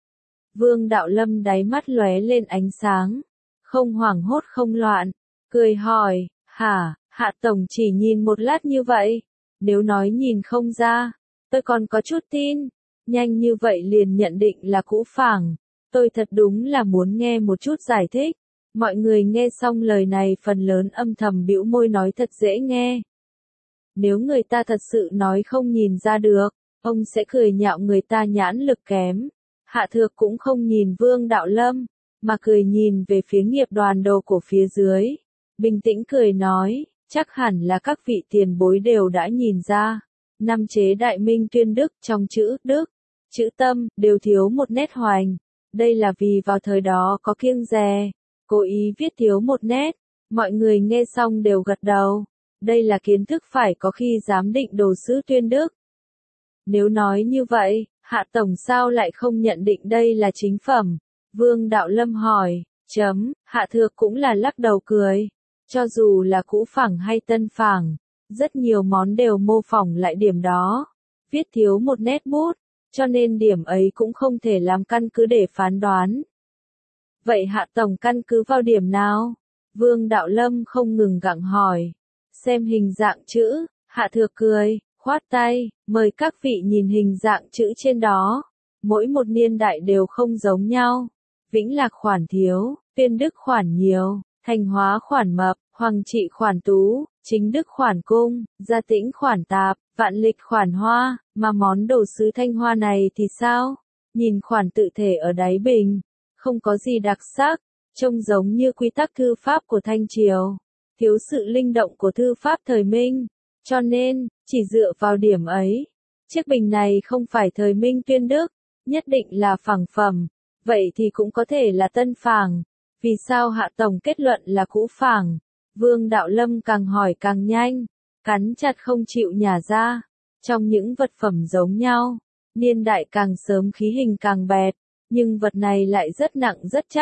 Vương Đạo Lâm đáy mắt lóe lên ánh sáng, không hoảng hốt không loạn, cười hỏi, hả, Hạ Tổng chỉ nhìn một lát như vậy, nếu nói nhìn không ra, tôi còn có chút tin, nhanh như vậy liền nhận định là cũ phẳng, tôi thật đúng là muốn nghe một chút giải thích. Mọi người nghe xong lời này phần lớn âm thầm bĩu môi nói thật dễ nghe. Nếu người ta thật sự nói không nhìn ra được, ông sẽ cười nhạo người ta nhãn lực kém. Hạ Thược cũng không nhìn Vương Đạo Lâm, mà cười nhìn về phía nghiệp đoàn đồ cổ phía dưới. Bình tĩnh cười nói, chắc hẳn là các vị tiền bối đều đã nhìn ra. Năm chế Đại Minh Tuyên Đức trong chữ Đức, chữ Tâm, đều thiếu một nét hoành. Đây là vì vào thời đó có kiêng dè, cố ý viết thiếu một nét. Mọi người nghe xong đều gật đầu. Đây là kiến thức phải có khi giám định đồ sứ Tuyên Đức. Nếu nói như vậy, Hạ Tổng sao lại không nhận định đây là chính phẩm? Vương Đạo Lâm hỏi, chấm, Hạ Thược cũng là lắc đầu cười. Cho dù là cũ phẳng hay tân phẳng, rất nhiều món đều mô phỏng lại điểm đó. Viết thiếu một nét bút, cho nên điểm ấy cũng không thể làm căn cứ để phán đoán. Vậy Hạ Tổng căn cứ vào điểm nào? Vương Đạo Lâm không ngừng gặng hỏi. Xem hình dạng chữ, Hạ Thược cười, khoát tay, mời các vị nhìn hình dạng chữ trên đó. Mỗi một niên đại đều không giống nhau. Vĩnh Lạc khoản thiếu, Tuyên Đức khoản nhiều, Thành Hóa khoản mập, Hoàng Trị khoản tú, Chính Đức khoản cung, Gia Tĩnh khoản tạp, Vạn Lịch khoản hoa, mà món đồ sứ Thanh Hoa này thì sao? Nhìn khoản tự thể ở đáy bình, không có gì đặc sắc, trông giống như quy tắc thư pháp của Thanh Triều, thiếu sự linh động của thư pháp thời Minh, cho nên, chỉ dựa vào điểm ấy, chiếc bình này không phải thời Minh Tuyên Đức, nhất định là phẳng phẩm, vậy thì cũng có thể là tân phẳng. Vì sao Hạ Tổng kết luận là cũ phẳng? Vương Đạo Lâm càng hỏi càng nhanh, cắn chặt không chịu nhả ra. Trong những vật phẩm giống nhau, niên đại càng sớm khí hình càng bẹt, nhưng vật này lại rất nặng rất chắc,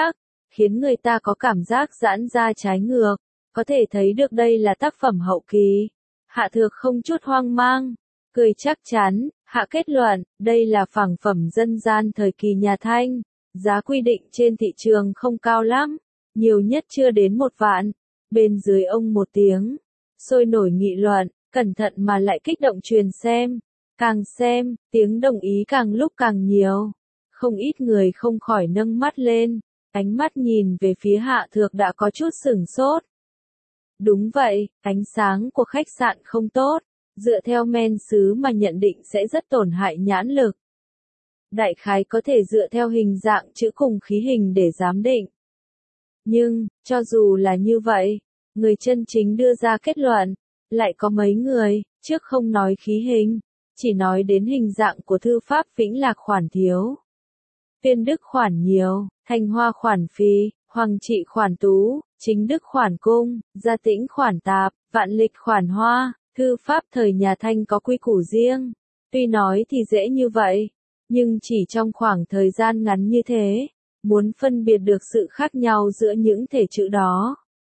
khiến người ta có cảm giác giãn ra trái ngược, có thể thấy được đây là tác phẩm hậu kỳ. Hạ Thược không chút hoang mang, cười chắc chắn, hạ kết luận, đây là phẳng phẩm dân gian thời kỳ nhà Thanh, giá quy định trên thị trường không cao lắm, nhiều nhất chưa đến một vạn. Bên dưới ông một tiếng, sôi nổi nghị luận, cẩn thận mà lại kích động truyền xem, càng xem, tiếng đồng ý càng lúc càng nhiều, không ít người không khỏi nâng mắt lên, ánh mắt nhìn về phía Hạ Thược đã có chút sửng sốt. Đúng vậy, ánh sáng của khách sạn không tốt, dựa theo men xứ mà nhận định sẽ rất tổn hại nhãn lực. Đại khái có thể dựa theo hình dạng chữ cùng khí hình để giám định. Nhưng, cho dù là như vậy, người chân chính đưa ra kết luận, lại có mấy người, trước không nói khí hình, chỉ nói đến hình dạng của thư pháp Vĩnh Lạc khoản thiếu. Tuyên Đức khoản nhiều, Thanh Hoa khoản phi, Hoàng Trị khoản tú, Chính Đức khoản cung, Gia Tĩnh khoản tạp, Vạn Lịch khoản hoa, thư pháp thời nhà Thanh có quy củ riêng. Tuy nói thì dễ như vậy, nhưng chỉ trong khoảng thời gian ngắn như thế, muốn phân biệt được sự khác nhau giữa những thể chữ đó,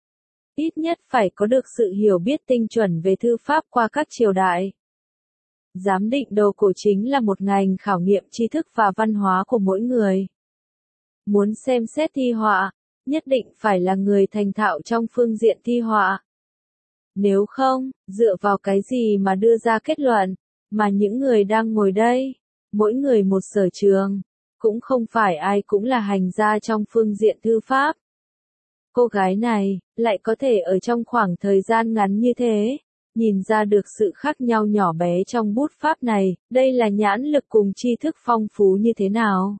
ít nhất phải có được sự hiểu biết tinh chuẩn về thư pháp qua các triều đại. Giám định đồ cổ chính là một ngành khảo nghiệm tri thức và văn hóa của mỗi người. Muốn xem xét thi họa, nhất định phải là người thành thạo trong phương diện thi họa. Nếu không, dựa vào cái gì mà đưa ra kết luận, mà những người đang ngồi đây, mỗi người một sở trường, cũng không phải ai cũng là hành gia trong phương diện thư pháp. Cô gái này, lại có thể ở trong khoảng thời gian ngắn như thế, nhìn ra được sự khác nhau nhỏ bé trong bút pháp này, đây là nhãn lực cùng tri thức phong phú như thế nào.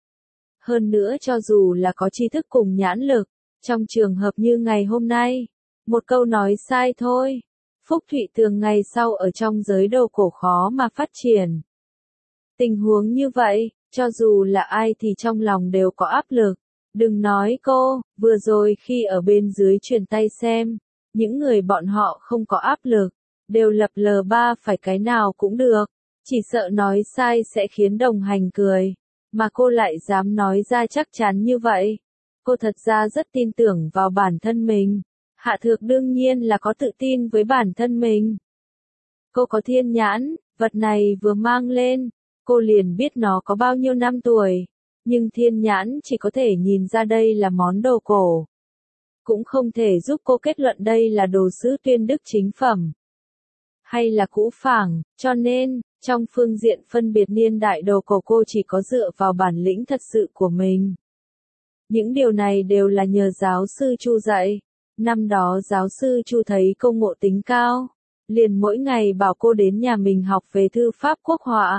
Hơn nữa cho dù là có tri thức cùng nhãn lực, trong trường hợp như ngày hôm nay, một câu nói sai thôi, Phúc Thụy Tường ngày sau ở trong giới đồ cổ khó mà phát triển. Tình huống như vậy, cho dù là ai thì trong lòng đều có áp lực. Đừng nói cô, vừa rồi khi ở bên dưới truyền tay xem, những người bọn họ không có áp lực, đều lập lờ ba phải cái nào cũng được, chỉ sợ nói sai sẽ khiến đồng hành cười, mà cô lại dám nói ra chắc chắn như vậy. Cô thật ra rất tin tưởng vào bản thân mình. Hạ Thược đương nhiên là có tự tin với bản thân mình. Cô có thiên nhãn, vật này vừa mang lên, cô liền biết nó có bao nhiêu năm tuổi. Nhưng thiên nhãn chỉ có thể nhìn ra đây là món đồ cổ. Cũng không thể giúp cô kết luận đây là đồ sứ Tuyên Đức chính phẩm. Hay là cũ phẳng, cho nên, trong phương diện phân biệt niên đại đồ cổ cô chỉ có dựa vào bản lĩnh thật sự của mình. Những điều này đều là nhờ giáo sư Chu dạy. Năm đó giáo sư Chu thấy cô ngộ tính cao, liền mỗi ngày bảo cô đến nhà mình học về thư pháp quốc họa.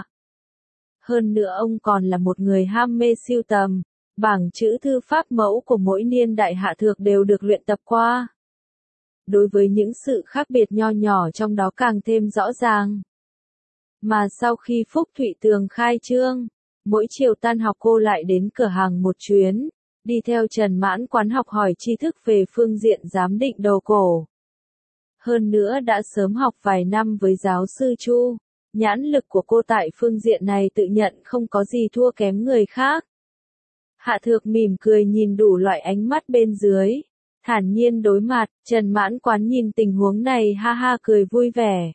Hơn nữa ông còn là một người ham mê sưu tầm, bảng chữ thư pháp mẫu của mỗi niên đại Hạ Thược đều được luyện tập qua. Đối với những sự khác biệt nho nhỏ trong đó càng thêm rõ ràng. Mà sau khi Phúc Thụy Tường khai trương, mỗi chiều tan học cô lại đến cửa hàng một chuyến, đi theo Trần Mãn Quán học hỏi tri thức về phương diện giám định đồ cổ. Hơn nữa đã sớm học vài năm với giáo sư Chu. Nhãn lực của cô tại phương diện này tự nhận không có gì thua kém người khác. Hạ Thược mỉm cười nhìn đủ loại ánh mắt bên dưới, thản nhiên đối mặt, Trần Mãn Quán nhìn tình huống này ha ha cười vui vẻ.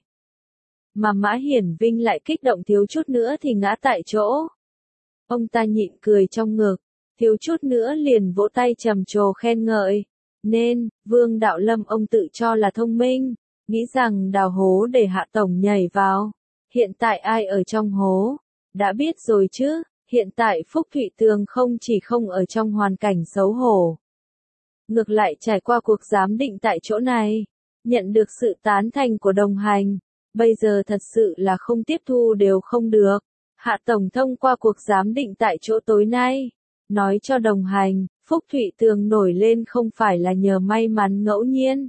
Mà Mã Hiển Vinh lại kích động thiếu chút nữa thì ngã tại chỗ. Ông ta nhịn cười trong ngực, thiếu chút nữa liền vỗ tay trầm trồ khen ngợi. Nên, Vương Đạo Lâm ông tự cho là thông minh, nghĩ rằng đào hố để Hạ Tổng nhảy vào. Hiện tại ai ở trong hố? Đã biết rồi chứ, hiện tại Phúc Thụy Tường không chỉ không ở trong hoàn cảnh xấu hổ. Ngược lại trải qua cuộc giám định tại chỗ này, nhận được sự tán thành của đồng hành, bây giờ thật sự là không tiếp thu đều không được. Hạ Tổng thông qua cuộc giám định tại chỗ tối nay, nói cho đồng hành, Phúc Thụy Tường nổi lên không phải là nhờ may mắn ngẫu nhiên.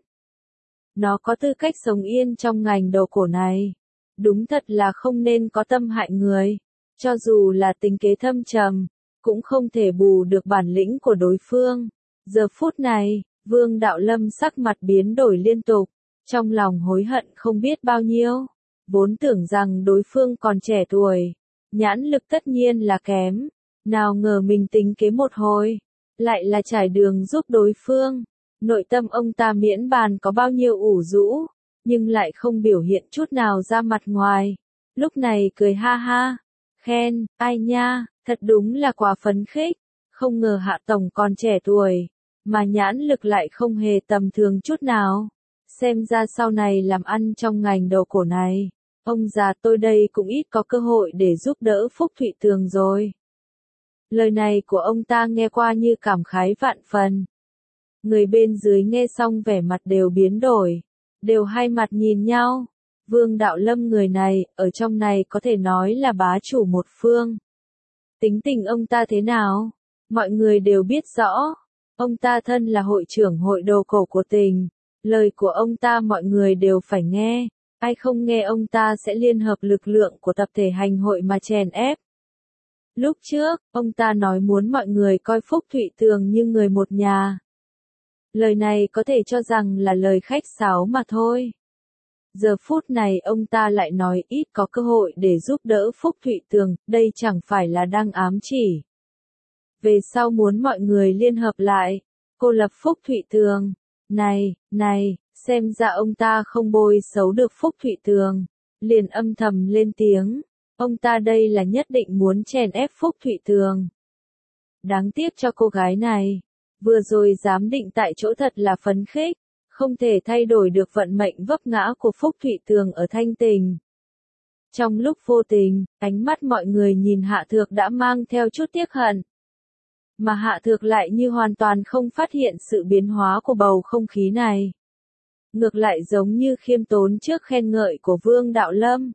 Nó có tư cách sống yên trong ngành đồ cổ này. Đúng thật là không nên có tâm hại người, cho dù là tính kế thâm trầm, cũng không thể bù được bản lĩnh của đối phương. Giờ phút này, Vương Đạo Lâm sắc mặt biến đổi liên tục, trong lòng hối hận không biết bao nhiêu, vốn tưởng rằng đối phương còn trẻ tuổi, nhãn lực tất nhiên là kém, nào ngờ mình tính kế một hồi, lại là trải đường giúp đối phương. Nội tâm ông ta miễn bàn có bao nhiêu ủ rũ, nhưng lại không biểu hiện chút nào ra mặt ngoài. Lúc này cười ha ha, khen, ai nha, thật đúng là quá phấn khích, không ngờ Hạ Tổng còn trẻ tuổi, mà nhãn lực lại không hề tầm thường chút nào. Xem ra sau này làm ăn trong ngành đồ cổ này, ông già tôi đây cũng ít có cơ hội để giúp đỡ Phúc Thụy Tường rồi. Lời này của ông ta nghe qua như cảm khái vạn phần. Người bên dưới nghe xong vẻ mặt đều biến đổi, đều hai mặt nhìn nhau. Vương Đạo Lâm người này, ở trong này có thể nói là bá chủ một phương. Tính tình ông ta thế nào? Mọi người đều biết rõ. Ông ta thân là hội trưởng hội đồ cổ của tỉnh. Lời của ông ta mọi người đều phải nghe. Ai không nghe ông ta sẽ liên hợp lực lượng của tập thể hành hội mà chèn ép. Lúc trước, ông ta nói muốn mọi người coi Phúc Thụy Tường như người một nhà. Lời này có thể cho rằng là lời khách sáo mà thôi. Giờ phút này ông ta lại nói ít có cơ hội để giúp đỡ Phúc Thụy Tường, đây chẳng phải là đang ám chỉ. Về sau muốn mọi người liên hợp lại, cô lập Phúc Thụy Tường. Này, này, xem ra ông ta không bôi xấu được Phúc Thụy Tường. Liền âm thầm lên tiếng, ông ta đây là nhất định muốn chèn ép Phúc Thụy Tường. Đáng tiếc cho cô gái này, vừa rồi giám định tại chỗ thật là phấn khích. Không thể thay đổi được vận mệnh vấp ngã của Phúc Thụy Tường ở Thanh Tình. Trong lúc vô tình, ánh mắt mọi người nhìn Hạ Thược đã mang theo chút tiếc hận. Mà Hạ Thược lại như hoàn toàn không phát hiện sự biến hóa của bầu không khí này. Ngược lại giống như khiêm tốn trước khen ngợi của Vương Đạo Lâm.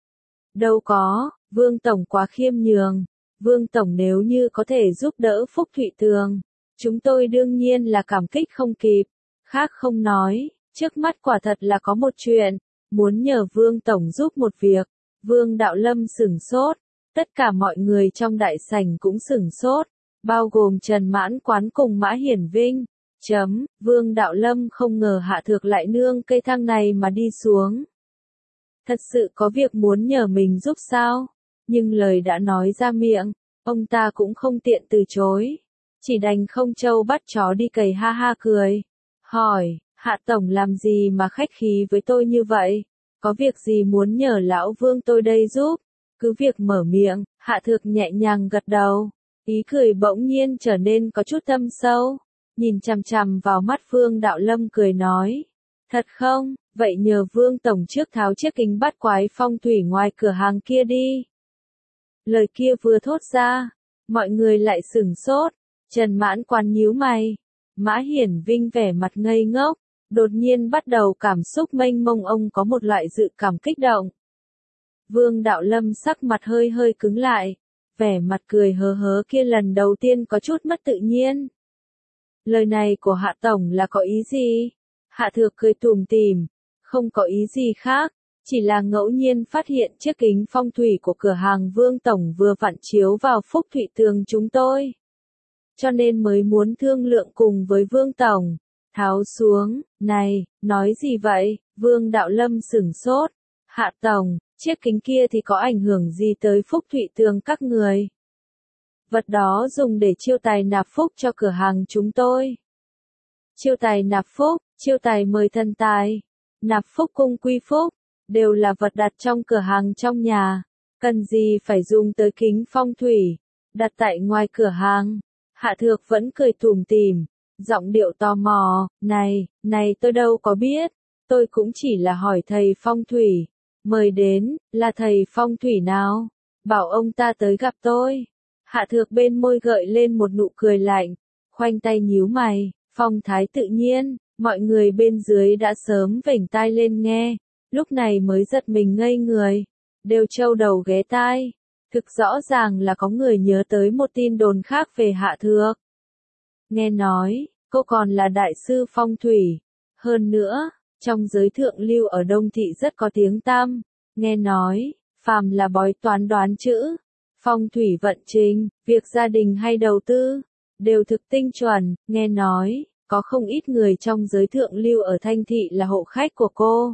Đâu có, Vương Tổng quá khiêm nhường. Vương Tổng nếu như có thể giúp đỡ Phúc Thụy Tường, chúng tôi đương nhiên là cảm kích không kịp. Khác không nói, trước mắt quả thật là có một chuyện, muốn nhờ Vương Tổng giúp một việc. Vương Đạo Lâm sửng sốt, tất cả mọi người trong đại sảnh cũng sửng sốt, bao gồm Trần Mãn Quán cùng Mã Hiển Vinh. Chấm, Vương Đạo Lâm không ngờ Hạ Thược lại nương cây thang này mà đi xuống. Thật sự có việc muốn nhờ mình giúp sao? Nhưng lời đã nói ra miệng, ông ta cũng không tiện từ chối. Chỉ đành không trâu bắt chó đi cày ha ha cười. Hỏi, Hạ Tổng làm gì mà khách khí với tôi như vậy? Có việc gì muốn nhờ Lão Vương tôi đây giúp? Cứ việc mở miệng, Hạ Thược nhẹ nhàng gật đầu. Ý cười bỗng nhiên trở nên có chút thâm sâu. Nhìn chằm chằm vào mắt Vương Đạo Lâm cười nói. Thật không? Vậy nhờ Vương Tổng trước tháo chiếc kính bắt quái phong thủy ngoài cửa hàng kia đi. Lời kia vừa thốt ra, mọi người lại sửng sốt. Trần Mãn Quán nhíu mày. Mã Hiển Vinh vẻ mặt ngây ngốc, đột nhiên bắt đầu cảm xúc mênh mông, ông có một loại dự cảm kích động. Vương Đạo Lâm sắc mặt hơi hơi cứng lại, vẻ mặt cười hớ hớ kia lần đầu tiên có chút mất tự nhiên. Lời này của Hạ Tổng là có ý gì? Hạ Thược cười tủm tỉm, không có ý gì khác, chỉ là ngẫu nhiên phát hiện chiếc kính phong thủy của cửa hàng Vương Tổng vừa vặn chiếu vào Phúc Thụy Tường chúng tôi. Cho nên mới muốn thương lượng cùng với Vương Tổng. Tháo xuống, này, nói gì vậy? Vương Đạo Lâm sửng sốt. Hạ Tổng, chiếc kính kia thì có ảnh hưởng gì tới Phúc Thụy Tường các người? Vật đó dùng để chiêu tài nạp phúc cho cửa hàng chúng tôi. Chiêu tài nạp phúc, chiêu tài mời thần tài, nạp phúc cung quy phúc, đều là vật đặt trong cửa hàng trong nhà. Cần gì phải dùng tới kính phong thủy, đặt tại ngoài cửa hàng? Hạ Thược vẫn cười tủm tỉm, giọng điệu tò mò, này, này tôi đâu có biết, tôi cũng chỉ là hỏi thầy phong thủy, mời đến, là thầy phong thủy nào, bảo ông ta tới gặp tôi. Hạ Thược bên môi gợi lên một nụ cười lạnh, khoanh tay nhíu mày, phong thái tự nhiên, mọi người bên dưới đã sớm vểnh tai lên nghe, lúc này mới giật mình ngây người, đều trâu đầu ghé tai. Thực rõ ràng là có người nhớ tới một tin đồn khác về Hạ Thược. Nghe nói, cô còn là đại sư phong thủy. Hơn nữa, trong giới thượng lưu ở Đông Thị rất có tiếng tăm. Nghe nói, phàm là bói toán đoán chữ, phong thủy vận trình, việc gia đình hay đầu tư, đều thực tinh chuẩn. Nghe nói, có không ít người trong giới thượng lưu ở Thanh Thị là hộ khách của cô.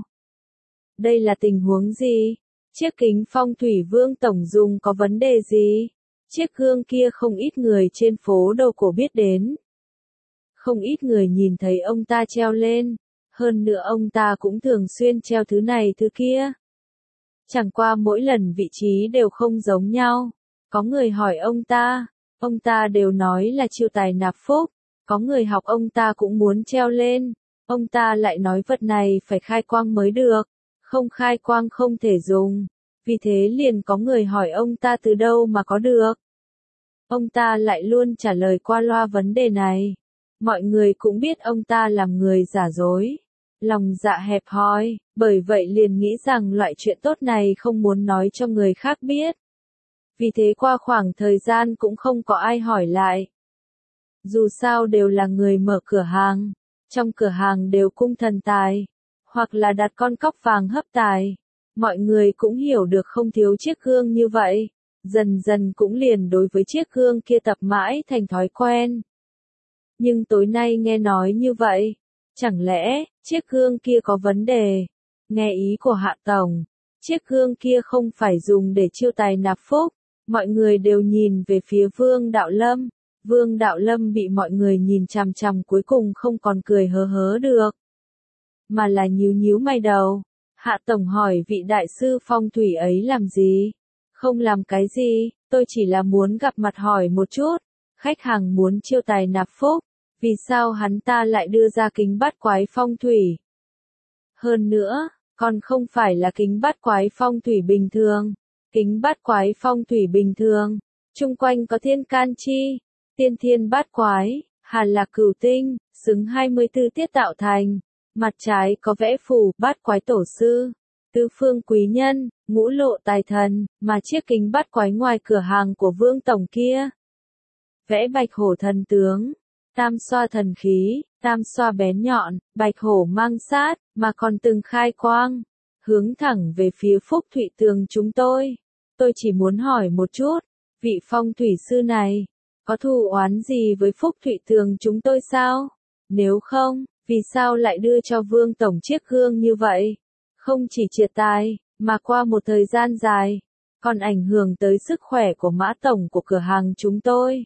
Đây là tình huống gì? Chiếc kính phong thủy Vương Tổng dùng có vấn đề gì? Chiếc gương kia không ít người trên phố đầu cổ biết đến. Không ít người nhìn thấy ông ta treo lên, hơn nữa ông ta cũng thường xuyên treo thứ này thứ kia. Chẳng qua mỗi lần vị trí đều không giống nhau. Có người hỏi ông ta, ông ta đều nói là chiêu tài nạp phúc. Có người học ông ta cũng muốn treo lên, ông ta lại nói vật này phải khai quang mới được, không khai quang không thể dùng. Vì thế liền có người hỏi ông ta từ đâu mà có được. Ông ta lại luôn trả lời qua loa vấn đề này. Mọi người cũng biết ông ta làm người giả dối, lòng dạ hẹp hòi, bởi vậy liền nghĩ rằng loại chuyện tốt này không muốn nói cho người khác biết. Vì thế qua khoảng thời gian cũng không có ai hỏi lại. Dù sao đều là người mở cửa hàng, trong cửa hàng đều cung thần tài, hoặc là đặt con cóc vàng hấp tài. Mọi người cũng hiểu được không thiếu chiếc gương như vậy, dần dần cũng liền đối với chiếc gương kia tập mãi thành thói quen. Nhưng tối nay nghe nói như vậy, chẳng lẽ, chiếc gương kia có vấn đề? Nghe ý của Hạ Tổng, chiếc gương kia không phải dùng để chiêu tài nạp phúc, mọi người đều nhìn về phía Vương Đạo Lâm. Vương Đạo Lâm bị mọi người nhìn chằm chằm cuối cùng không còn cười hớ hớ được, mà là nhíu nhíu mày đầu. Hạ Tổng hỏi vị đại sư phong thủy ấy làm gì? Không làm cái gì, tôi chỉ là muốn gặp mặt hỏi một chút. Khách hàng muốn chiêu tài nạp phúc, vì sao hắn ta lại đưa ra kính bát quái phong thủy? Hơn nữa, còn không phải là kính bát quái phong thủy bình thường. Kính bát quái phong thủy bình thường, chung quanh có thiên can chi, tiên thiên bát quái, hàn lạc cửu tinh, xứng hai mươi tư tiết tạo thành. Mặt trái có vẽ phù bát quái tổ sư, tứ phương quý nhân, ngũ lộ tài thần, mà chiếc kính bát quái ngoài cửa hàng của Vương Tổng kia. Vẽ bạch hổ thần tướng, tam xoa thần khí, tam xoa bén nhọn, bạch hổ mang sát, mà còn từng khai quang, hướng thẳng về phía Phúc Thụy Tường chúng tôi. Tôi chỉ muốn hỏi một chút, vị phong thủy sư này, có thù oán gì với Phúc Thụy Tường chúng tôi sao? Nếu không, vì sao lại đưa cho Vương Tổng chiếc gương như vậy? Không chỉ triệt tài, mà qua một thời gian dài, còn ảnh hưởng tới sức khỏe của Mã Tổng của cửa hàng chúng tôi.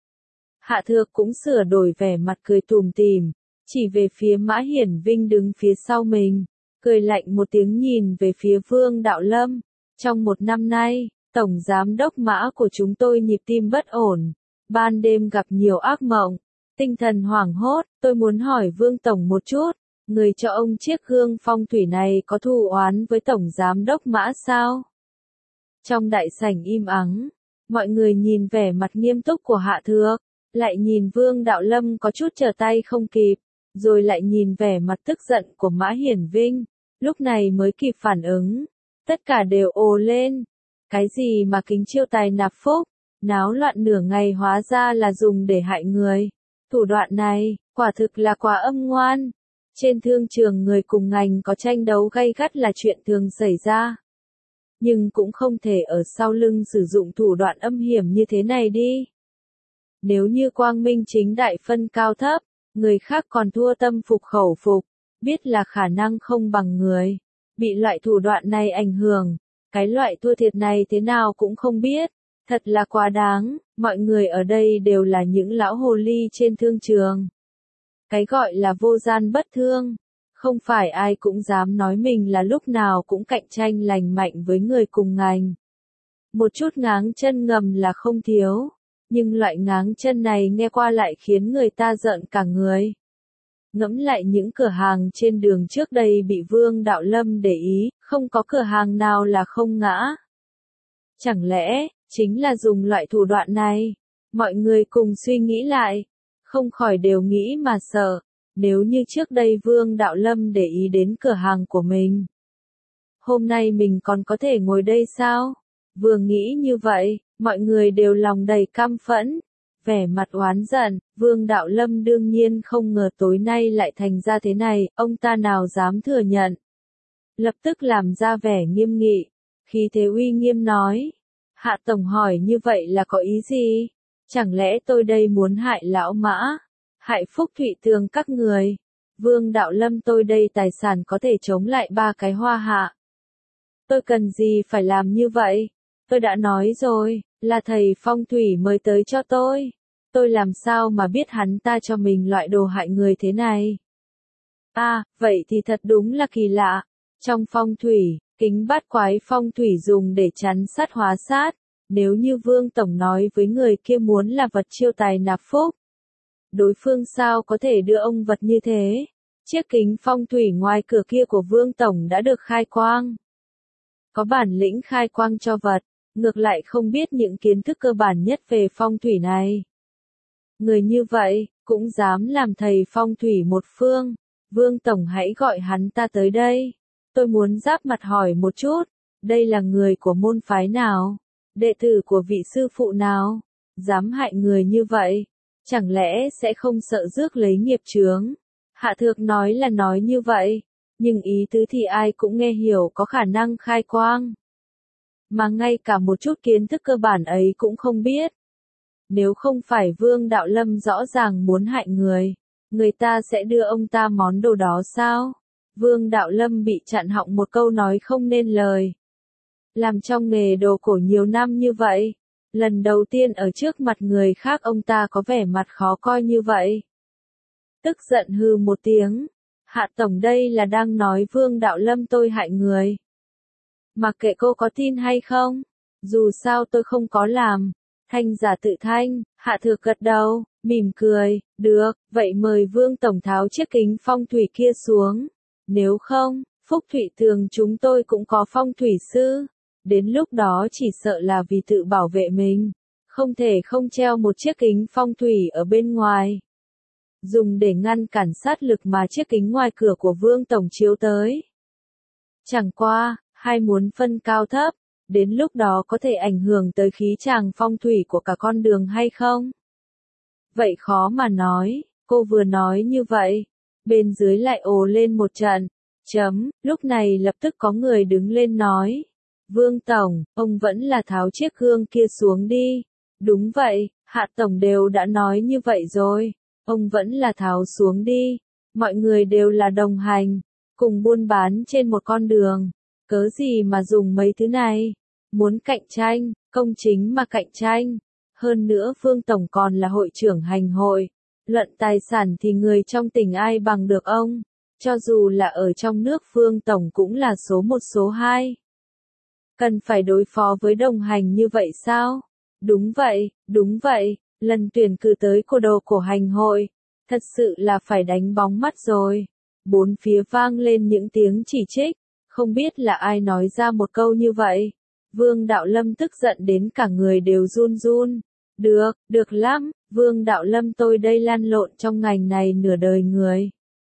Hạ Thược cũng sửa đổi vẻ mặt cười tủm tỉm, chỉ về phía Mã Hiển Vinh đứng phía sau mình, cười lạnh một tiếng nhìn về phía Vương Đạo Lâm. Trong một năm nay, Tổng Giám đốc Mã của chúng tôi nhịp tim bất ổn, ban đêm gặp nhiều ác mộng, tinh thần hoảng hốt. Tôi muốn hỏi Vương Tổng một chút, người cho ông chiếc gương phong thủy này có thù oán với Tổng Giám đốc Mã sao? Trong đại sảnh im ắng, mọi người nhìn vẻ mặt nghiêm túc của Hạ Thược, lại nhìn Vương Đạo Lâm có chút trở tay không kịp, rồi lại nhìn vẻ mặt tức giận của Mã Hiển Vinh, lúc này mới kịp phản ứng. Tất cả đều ồ lên. Cái gì mà kính chiêu tài nạp phúc, náo loạn nửa ngày hóa ra là dùng để hại người. Thủ đoạn này, quả thực là quá âm ngoan. Trên thương trường người cùng ngành có tranh đấu gay gắt là chuyện thường xảy ra. Nhưng cũng không thể ở sau lưng sử dụng thủ đoạn âm hiểm như thế này đi. Nếu như quang minh chính đại phân cao thấp, người khác còn thua tâm phục khẩu phục, biết là khả năng không bằng người. Bị loại thủ đoạn này ảnh hưởng, cái loại thua thiệt này thế nào cũng không biết, thật là quá đáng. Mọi người ở đây đều là những lão hồ ly trên thương trường. Cái gọi là vô gian bất thương, không phải ai cũng dám nói mình là lúc nào cũng cạnh tranh lành mạnh với người cùng ngành. Một chút ngáng chân ngầm là không thiếu, nhưng loại ngáng chân này nghe qua lại khiến người ta giận cả người. Ngẫm lại những cửa hàng trên đường trước đây bị Vương Đạo Lâm để ý, không có cửa hàng nào là không ngã. Chẳng lẽ, chính là dùng loại thủ đoạn này? Mọi người cùng suy nghĩ lại, không khỏi đều nghĩ mà sợ, nếu như trước đây Vương Đạo Lâm để ý đến cửa hàng của mình. Hôm nay mình còn có thể ngồi đây sao? Vừa nghĩ như vậy, mọi người đều lòng đầy căm phẫn. Vẻ mặt oán giận, Vương Đạo Lâm đương nhiên không ngờ tối nay lại thành ra thế này, ông ta nào dám thừa nhận. Lập tức làm ra vẻ nghiêm nghị, khí thế uy nghiêm nói. Hạ Tổng hỏi như vậy là có ý gì? Chẳng lẽ tôi đây muốn hại lão Mã, hại Phúc Thụy Tường các người? Vương Đạo Lâm tôi đây tài sản có thể chống lại ba cái Hoa Hạ. Tôi cần gì phải làm như vậy? Tôi đã nói rồi, là thầy phong thủy mới tới cho tôi. Tôi làm sao mà biết hắn ta cho mình loại đồ hại người thế này? À, vậy thì thật đúng là kỳ lạ. Trong phong thủy, kính bát quái phong thủy dùng để chắn sát hóa sát. Nếu như Vương Tổng nói với người kia muốn là vật chiêu tài nạp phúc, đối phương sao có thể đưa ông vật như thế? Chiếc kính phong thủy ngoài cửa kia của Vương Tổng đã được khai quang. Có bản lĩnh khai quang cho vật, ngược lại không biết những kiến thức cơ bản nhất về phong thủy này. Người như vậy, cũng dám làm thầy phong thủy một phương. Vương Tổng hãy gọi hắn ta tới đây. Tôi muốn giáp mặt hỏi một chút, đây là người của môn phái nào? Đệ tử của vị sư phụ nào? Dám hại người như vậy, chẳng lẽ sẽ không sợ rước lấy nghiệp chướng? Hạ Thược nói là nói như vậy, nhưng ý tứ thì ai cũng nghe hiểu, có khả năng khai quang. Mà ngay cả một chút kiến thức cơ bản ấy cũng không biết. Nếu không phải Vương Đạo Lâm rõ ràng muốn hại người, người ta sẽ đưa ông ta món đồ đó sao? Vương Đạo Lâm bị chặn họng một câu nói không nên lời. Làm trong nghề đồ cổ nhiều năm như vậy, lần đầu tiên ở trước mặt người khác ông ta có vẻ mặt khó coi như vậy. Tức giận hừ một tiếng, Hạ Tổng đây là đang nói Vương Đạo Lâm tôi hại người. Mặc kệ cô có tin hay không, dù sao tôi không có làm. Thanh giả tự thanh, Hạ Thược gật đầu, mỉm cười, được, vậy mời Vương Tổng tháo chiếc kính phong thủy kia xuống. Nếu không, Phúc Thụy Tường chúng tôi cũng có phong thủy sư. Đến lúc đó chỉ sợ là vì tự bảo vệ mình, không thể không treo một chiếc kính phong thủy ở bên ngoài. Dùng để ngăn cản sát lực mà chiếc kính ngoài cửa của Vương Tổng chiếu tới. Chẳng qua, hay muốn phân cao thấp, đến lúc đó có thể ảnh hưởng tới khí tràng phong thủy của cả con đường hay không? Vậy khó mà nói, cô vừa nói như vậy, bên dưới lại ồ lên một trận. Chấm, lúc này lập tức có người đứng lên nói. Vương Tổng, ông vẫn là tháo chiếc gương kia xuống đi. Đúng vậy, Hạ Tổng đều đã nói như vậy rồi. Ông vẫn là tháo xuống đi. Mọi người đều là đồng hành, cùng buôn bán trên một con đường. Cớ gì mà dùng mấy thứ này? Muốn cạnh tranh, công chính mà cạnh tranh. Hơn nữa Vương Tổng còn là hội trưởng hành hội. Luận tài sản thì người trong tỉnh ai bằng được ông. Cho dù là ở trong nước Vương Tổng cũng là số một số hai. Cần phải đối phó với đồng hành như vậy sao? Đúng vậy, đúng vậy, lần tuyển cử tới cô đồ cổ hành hội, thật sự là phải đánh bóng mắt rồi. Bốn phía vang lên những tiếng chỉ trích, không biết là ai nói ra một câu như vậy. Vương Đạo Lâm tức giận đến cả người đều run run. Được, được lắm, Vương Đạo Lâm tôi đây lăn lộn trong ngành này nửa đời người.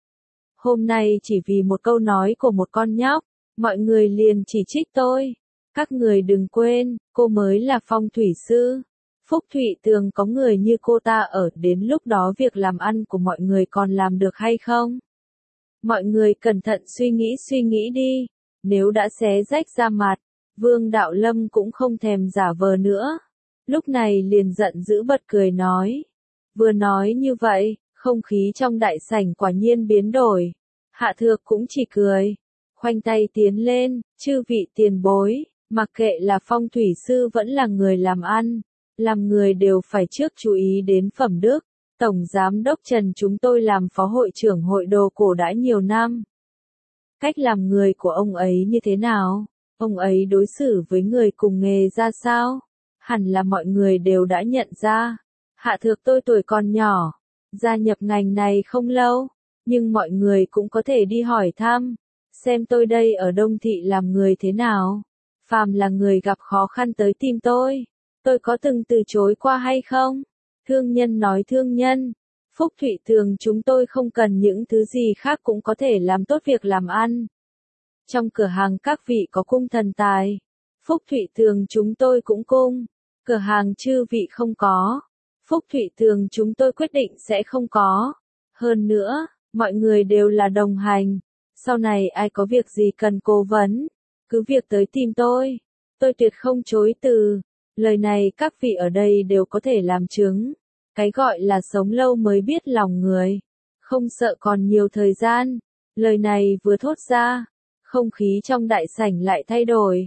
Hôm nay chỉ vì một câu nói của một con nhóc, mọi người liền chỉ trích tôi. Các người đừng quên, cô mới là phong thủy sư. Phúc Thụy Tường có người như cô ta ở, đến lúc đó việc làm ăn của mọi người còn làm được hay không? Mọi người cẩn thận suy nghĩ suy nghĩ đi. Nếu đã xé rách ra mặt, Vương Đạo Lâm cũng không thèm giả vờ nữa. Lúc này liền giận dữ bật cười nói. Vừa nói như vậy, không khí trong đại sảnh quả nhiên biến đổi. Hạ Thược cũng chỉ cười. Khoanh tay tiến lên, chư vị tiền bối. Mặc kệ là phong thủy sư vẫn là người làm ăn, làm người đều phải trước chú ý đến phẩm đức. Tổng Giám đốc Trần chúng tôi làm phó hội trưởng hội đồ cổ đã nhiều năm. Cách làm người của ông ấy như thế nào? Ông ấy đối xử với người cùng nghề ra sao? Hẳn là mọi người đều đã nhận ra. Hạ Thược tôi tuổi còn nhỏ, gia nhập ngành này không lâu, nhưng mọi người cũng có thể đi hỏi thăm, xem tôi đây ở Đông Thị làm người thế nào. Phàm là người gặp khó khăn tới tìm tôi, tôi có từng từ chối qua hay không? Thương nhân nói thương nhân, Phúc Thụy Tường chúng tôi không cần những thứ gì khác cũng có thể làm tốt việc làm ăn. Trong cửa hàng các vị có cung thần tài, Phúc Thụy Tường chúng tôi cũng cung, cửa hàng chư vị không có, Phúc Thụy Tường chúng tôi quyết định sẽ không có. Hơn nữa, mọi người đều là đồng hành, sau này ai có việc gì cần cố vấn, cứ việc tới tìm tôi, tôi tuyệt không chối từ. Lời này các vị ở đây đều có thể làm chứng. Cái gọi là sống lâu mới biết lòng người, không sợ còn nhiều thời gian. Lời này vừa thốt ra, không khí trong đại sảnh lại thay đổi.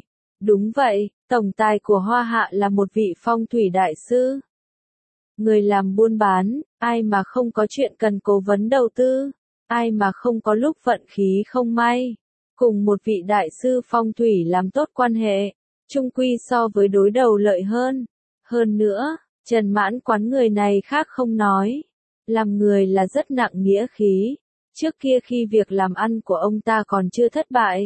Đúng vậy, tổng tài của Hoa Hạ là một vị phong thủy đại sư. Người làm buôn bán, ai mà không có chuyện cần cố vấn đầu tư, ai mà không có lúc vận khí không may. Cùng một vị đại sư phong thủy làm tốt quan hệ, chung quy so với đối đầu lợi hơn. Hơn nữa, Trần Mãn Quán người này khác không nói. Làm người là rất nặng nghĩa khí. Trước kia khi việc làm ăn của ông ta còn chưa thất bại,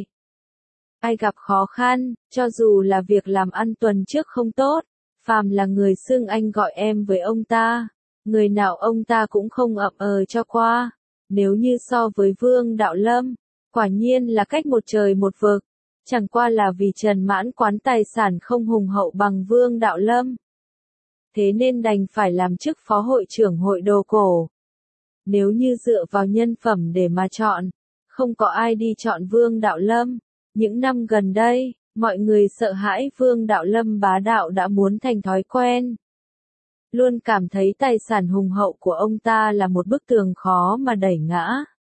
ai gặp khó khăn, cho dù là việc làm ăn tuần trước không tốt, phàm là người xưng anh gọi em với ông ta, người nào ông ta cũng không ậm ờ cho qua. Nếu như so với Vương Đạo Lâm, quả nhiên là cách một trời một vực, chẳng qua là vì Trần Mãn Quán tài sản không hùng hậu bằng Vương Đạo Lâm. Thế nên đành phải làm chức phó hội trưởng hội đồ cổ. Nếu như dựa vào nhân phẩm để mà chọn, không có ai đi chọn Vương Đạo Lâm. Những năm gần đây, mọi người sợ hãi Vương Đạo Lâm bá đạo đã muốn thành thói quen. Luôn cảm thấy tài sản hùng hậu của ông ta là một bức tường khó mà đẩy ngã.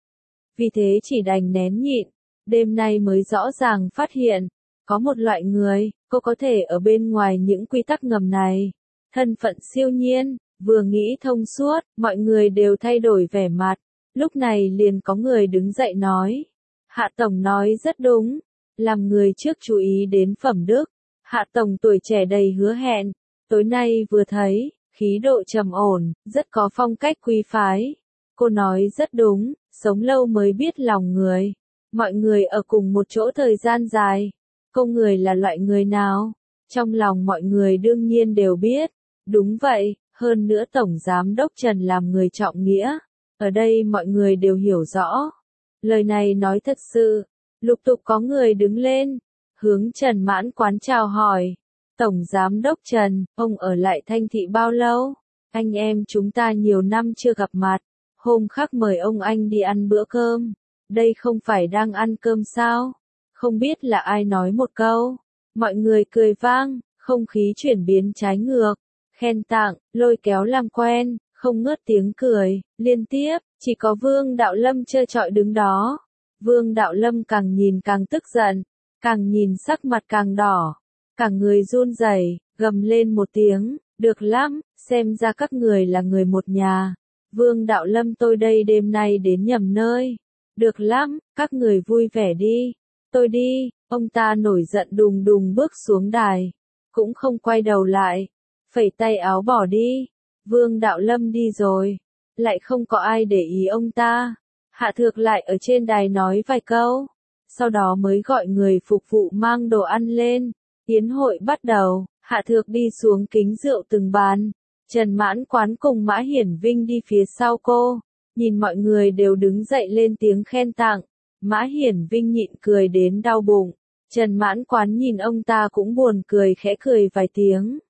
Vì thế chỉ đành nén nhịn, đêm nay mới rõ ràng phát hiện, có một loại người, cô có thể ở bên ngoài những quy tắc ngầm này. Thân phận siêu nhiên, vừa nghĩ thông suốt, mọi người đều thay đổi vẻ mặt. Lúc này liền có người đứng dậy nói. Hạ Tổng nói rất đúng. Làm người trước chú ý đến phẩm đức. Hạ Tổng tuổi trẻ đầy hứa hẹn. Tối nay vừa thấy, khí độ trầm ổn, rất có phong cách quý phái. Cô nói rất đúng, sống lâu mới biết lòng người. Mọi người ở cùng một chỗ thời gian dài. Cô người là loại người nào? Trong lòng mọi người đương nhiên đều biết. Đúng vậy, hơn nữa Tổng Giám Đốc Trần làm người trọng nghĩa. Ở đây mọi người đều hiểu rõ. Lời này nói thật sự. Lục tục có người đứng lên, hướng Trần Mãn Quán chào hỏi. Tổng Giám Đốc Trần, ông ở lại Thanh Thị bao lâu? Anh em chúng ta nhiều năm chưa gặp mặt. Hôm khác mời ông anh đi ăn bữa cơm. Đây không phải đang ăn cơm sao? Không biết là ai nói một câu. Mọi người cười vang, không khí chuyển biến trái ngược. Khen tặng, lôi kéo làm quen, không ngớt tiếng cười, liên tiếp, chỉ có Vương Đạo Lâm trơ trọi đứng đó. Vương Đạo Lâm càng nhìn càng tức giận, càng nhìn sắc mặt càng đỏ, cả người run rẩy, gầm lên một tiếng, được lắm, xem ra các người là người một nhà. Vương Đạo Lâm tôi đây đêm nay đến nhầm nơi. Được lắm, các người vui vẻ đi. Tôi đi, ông ta nổi giận đùng đùng bước xuống đài, cũng không quay đầu lại, phẩy tay áo bỏ đi. Vương Đạo Lâm đi rồi, lại không có ai để ý ông ta. Hạ Thược lại ở trên đài nói vài câu, sau đó mới gọi người phục vụ mang đồ ăn lên. Yến hội bắt đầu, Hạ Thược đi xuống kính rượu từng bàn. Trần Mãn Quán cùng Mã Hiển Vinh đi phía sau cô, nhìn mọi người đều đứng dậy lên tiếng khen tặng. Mã Hiển Vinh nhịn cười đến đau bụng. Trần Mãn Quán nhìn ông ta cũng buồn cười khẽ cười vài tiếng.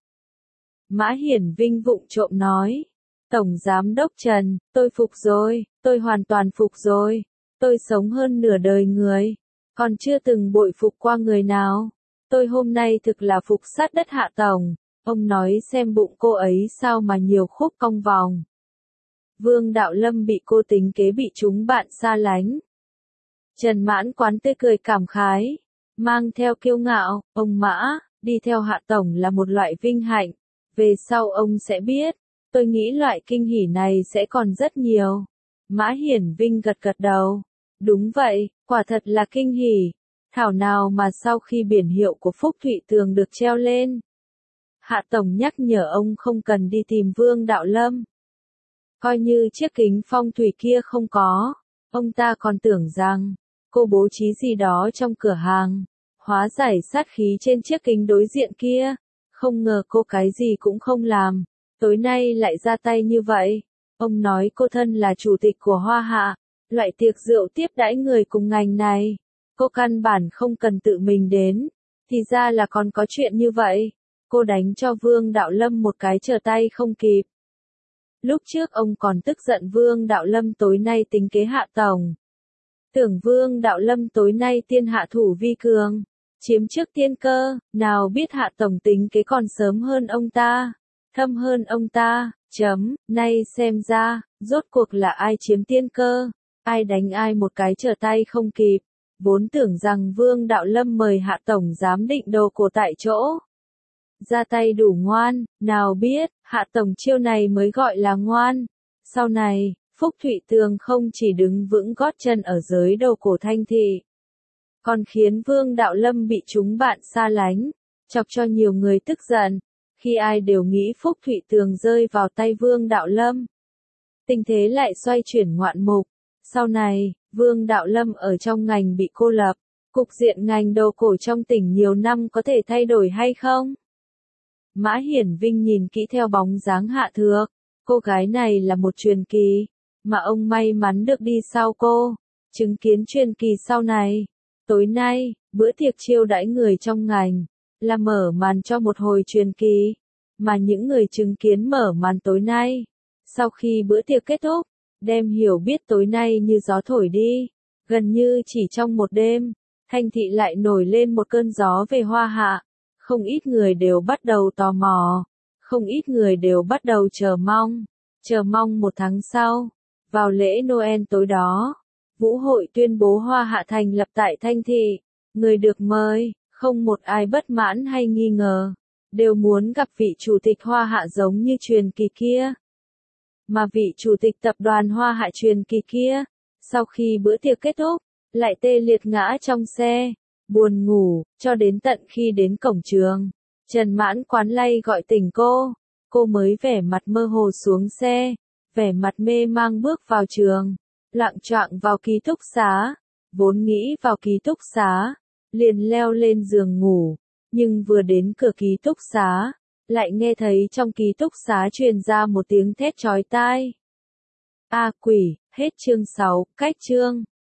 Mã Hiển Vinh vụng trộm nói. Tổng Giám Đốc Trần, tôi phục rồi, tôi hoàn toàn phục rồi. Tôi sống hơn nửa đời người, còn chưa từng bội phục qua người nào. Tôi hôm nay thực là phục sát đất Hạ Tổng. Ông nói xem bụng cô ấy sao mà nhiều khúc cong vòng. Vương Đạo Lâm bị cô tính kế bị chúng bạn xa lánh. Trần Mãn Quán tươi cười cảm khái, mang theo kiêu ngạo, ông Mã, đi theo Hạ Tổng là một loại vinh hạnh. Về sau ông sẽ biết, tôi nghĩ loại kinh hỉ này sẽ còn rất nhiều. Mã Hiển Vinh gật gật đầu. Đúng vậy, quả thật là kinh hỉ. Thảo nào mà sau khi biển hiệu của Phúc Thụy Tường được treo lên, Hạ Tổng nhắc nhở ông không cần đi tìm Vương Đạo Lâm. Coi như chiếc kính phong thủy kia không có, ông ta còn tưởng rằng cô bố trí gì đó trong cửa hàng, hóa giải sát khí trên chiếc kính đối diện kia. Không ngờ cô cái gì cũng không làm, tối nay lại ra tay như vậy. Ông nói cô thân là chủ tịch của Hoa Hạ, loại tiệc rượu tiếp đãi người cùng ngành này, cô căn bản không cần tự mình đến, thì ra là còn có chuyện như vậy. Cô đánh cho Vương Đạo Lâm một cái trở tay không kịp. Lúc trước ông còn tức giận Vương Đạo Lâm tối nay tính kế Hạ Tổng. Tưởng Vương Đạo Lâm tối nay tiên hạ thủ vi cường, chiếm trước tiên cơ, nào biết Hạ Tổng tính kế còn sớm hơn ông ta, thâm hơn ông ta, chấm, nay xem ra, rốt cuộc là ai chiếm tiên cơ, ai đánh ai một cái trở tay không kịp. vốn tưởng rằng Vương Đạo Lâm mời Hạ Tổng giám định đồ cổ tại chỗ. Ra tay đủ ngoan, nào biết, Hạ Tổng chiêu này mới gọi là ngoan. Sau này, Phúc Thụy Tường không chỉ đứng vững gót chân ở giới đồ cổ Thanh Thị, còn khiến Vương Đạo Lâm bị chúng bạn xa lánh, chọc cho nhiều người tức giận, khi ai đều nghĩ Phúc Thụy Tường rơi vào tay Vương Đạo Lâm. Tình thế lại xoay chuyển ngoạn mục. Sau này, Vương Đạo Lâm ở trong ngành bị cô lập, cục diện ngành đồ cổ trong tỉnh nhiều năm có thể thay đổi hay không? Mã Hiển Vinh nhìn kỹ theo bóng dáng Hạ Thược, cô gái này là một truyền kỳ, mà ông may mắn được đi sau cô, chứng kiến truyền kỳ sau này. Tối nay, bữa tiệc chiêu đãi người trong ngành, là mở màn cho một hồi truyền kỳ, mà những người chứng kiến mở màn tối nay, sau khi bữa tiệc kết thúc, đem hiểu biết tối nay như gió thổi đi, gần như chỉ trong một đêm, Thanh Thị lại nổi lên một cơn gió về Hoa Hạ, không ít người đều bắt đầu tò mò, không ít người đều bắt đầu chờ mong, chờ mong một tháng sau, vào lễ Noel tối đó, Vũ hội tuyên bố Hoa Hạ thành lập tại Thanh Thị, người được mời, không một ai bất mãn hay nghi ngờ, đều muốn gặp vị chủ tịch Hoa Hạ giống như truyền kỳ kia. Mà vị chủ tịch tập đoàn Hoa Hạ truyền kỳ kia, sau khi bữa tiệc kết thúc, lại tê liệt ngã trong xe, buồn ngủ, cho đến tận khi đến cổng trường. Trần Mãn Quán lay gọi tỉnh cô, cô mới vẻ mặt mơ hồ xuống xe, vẻ mặt mê mang bước vào trường, loạng choạng vào ký túc xá, vốn nghĩ vào ký túc xá, liền leo lên giường ngủ, nhưng vừa đến cửa ký túc xá, lại nghe thấy trong ký túc xá truyền ra một tiếng thét chói tai. A quỷ, hết chương sáu, cách chương.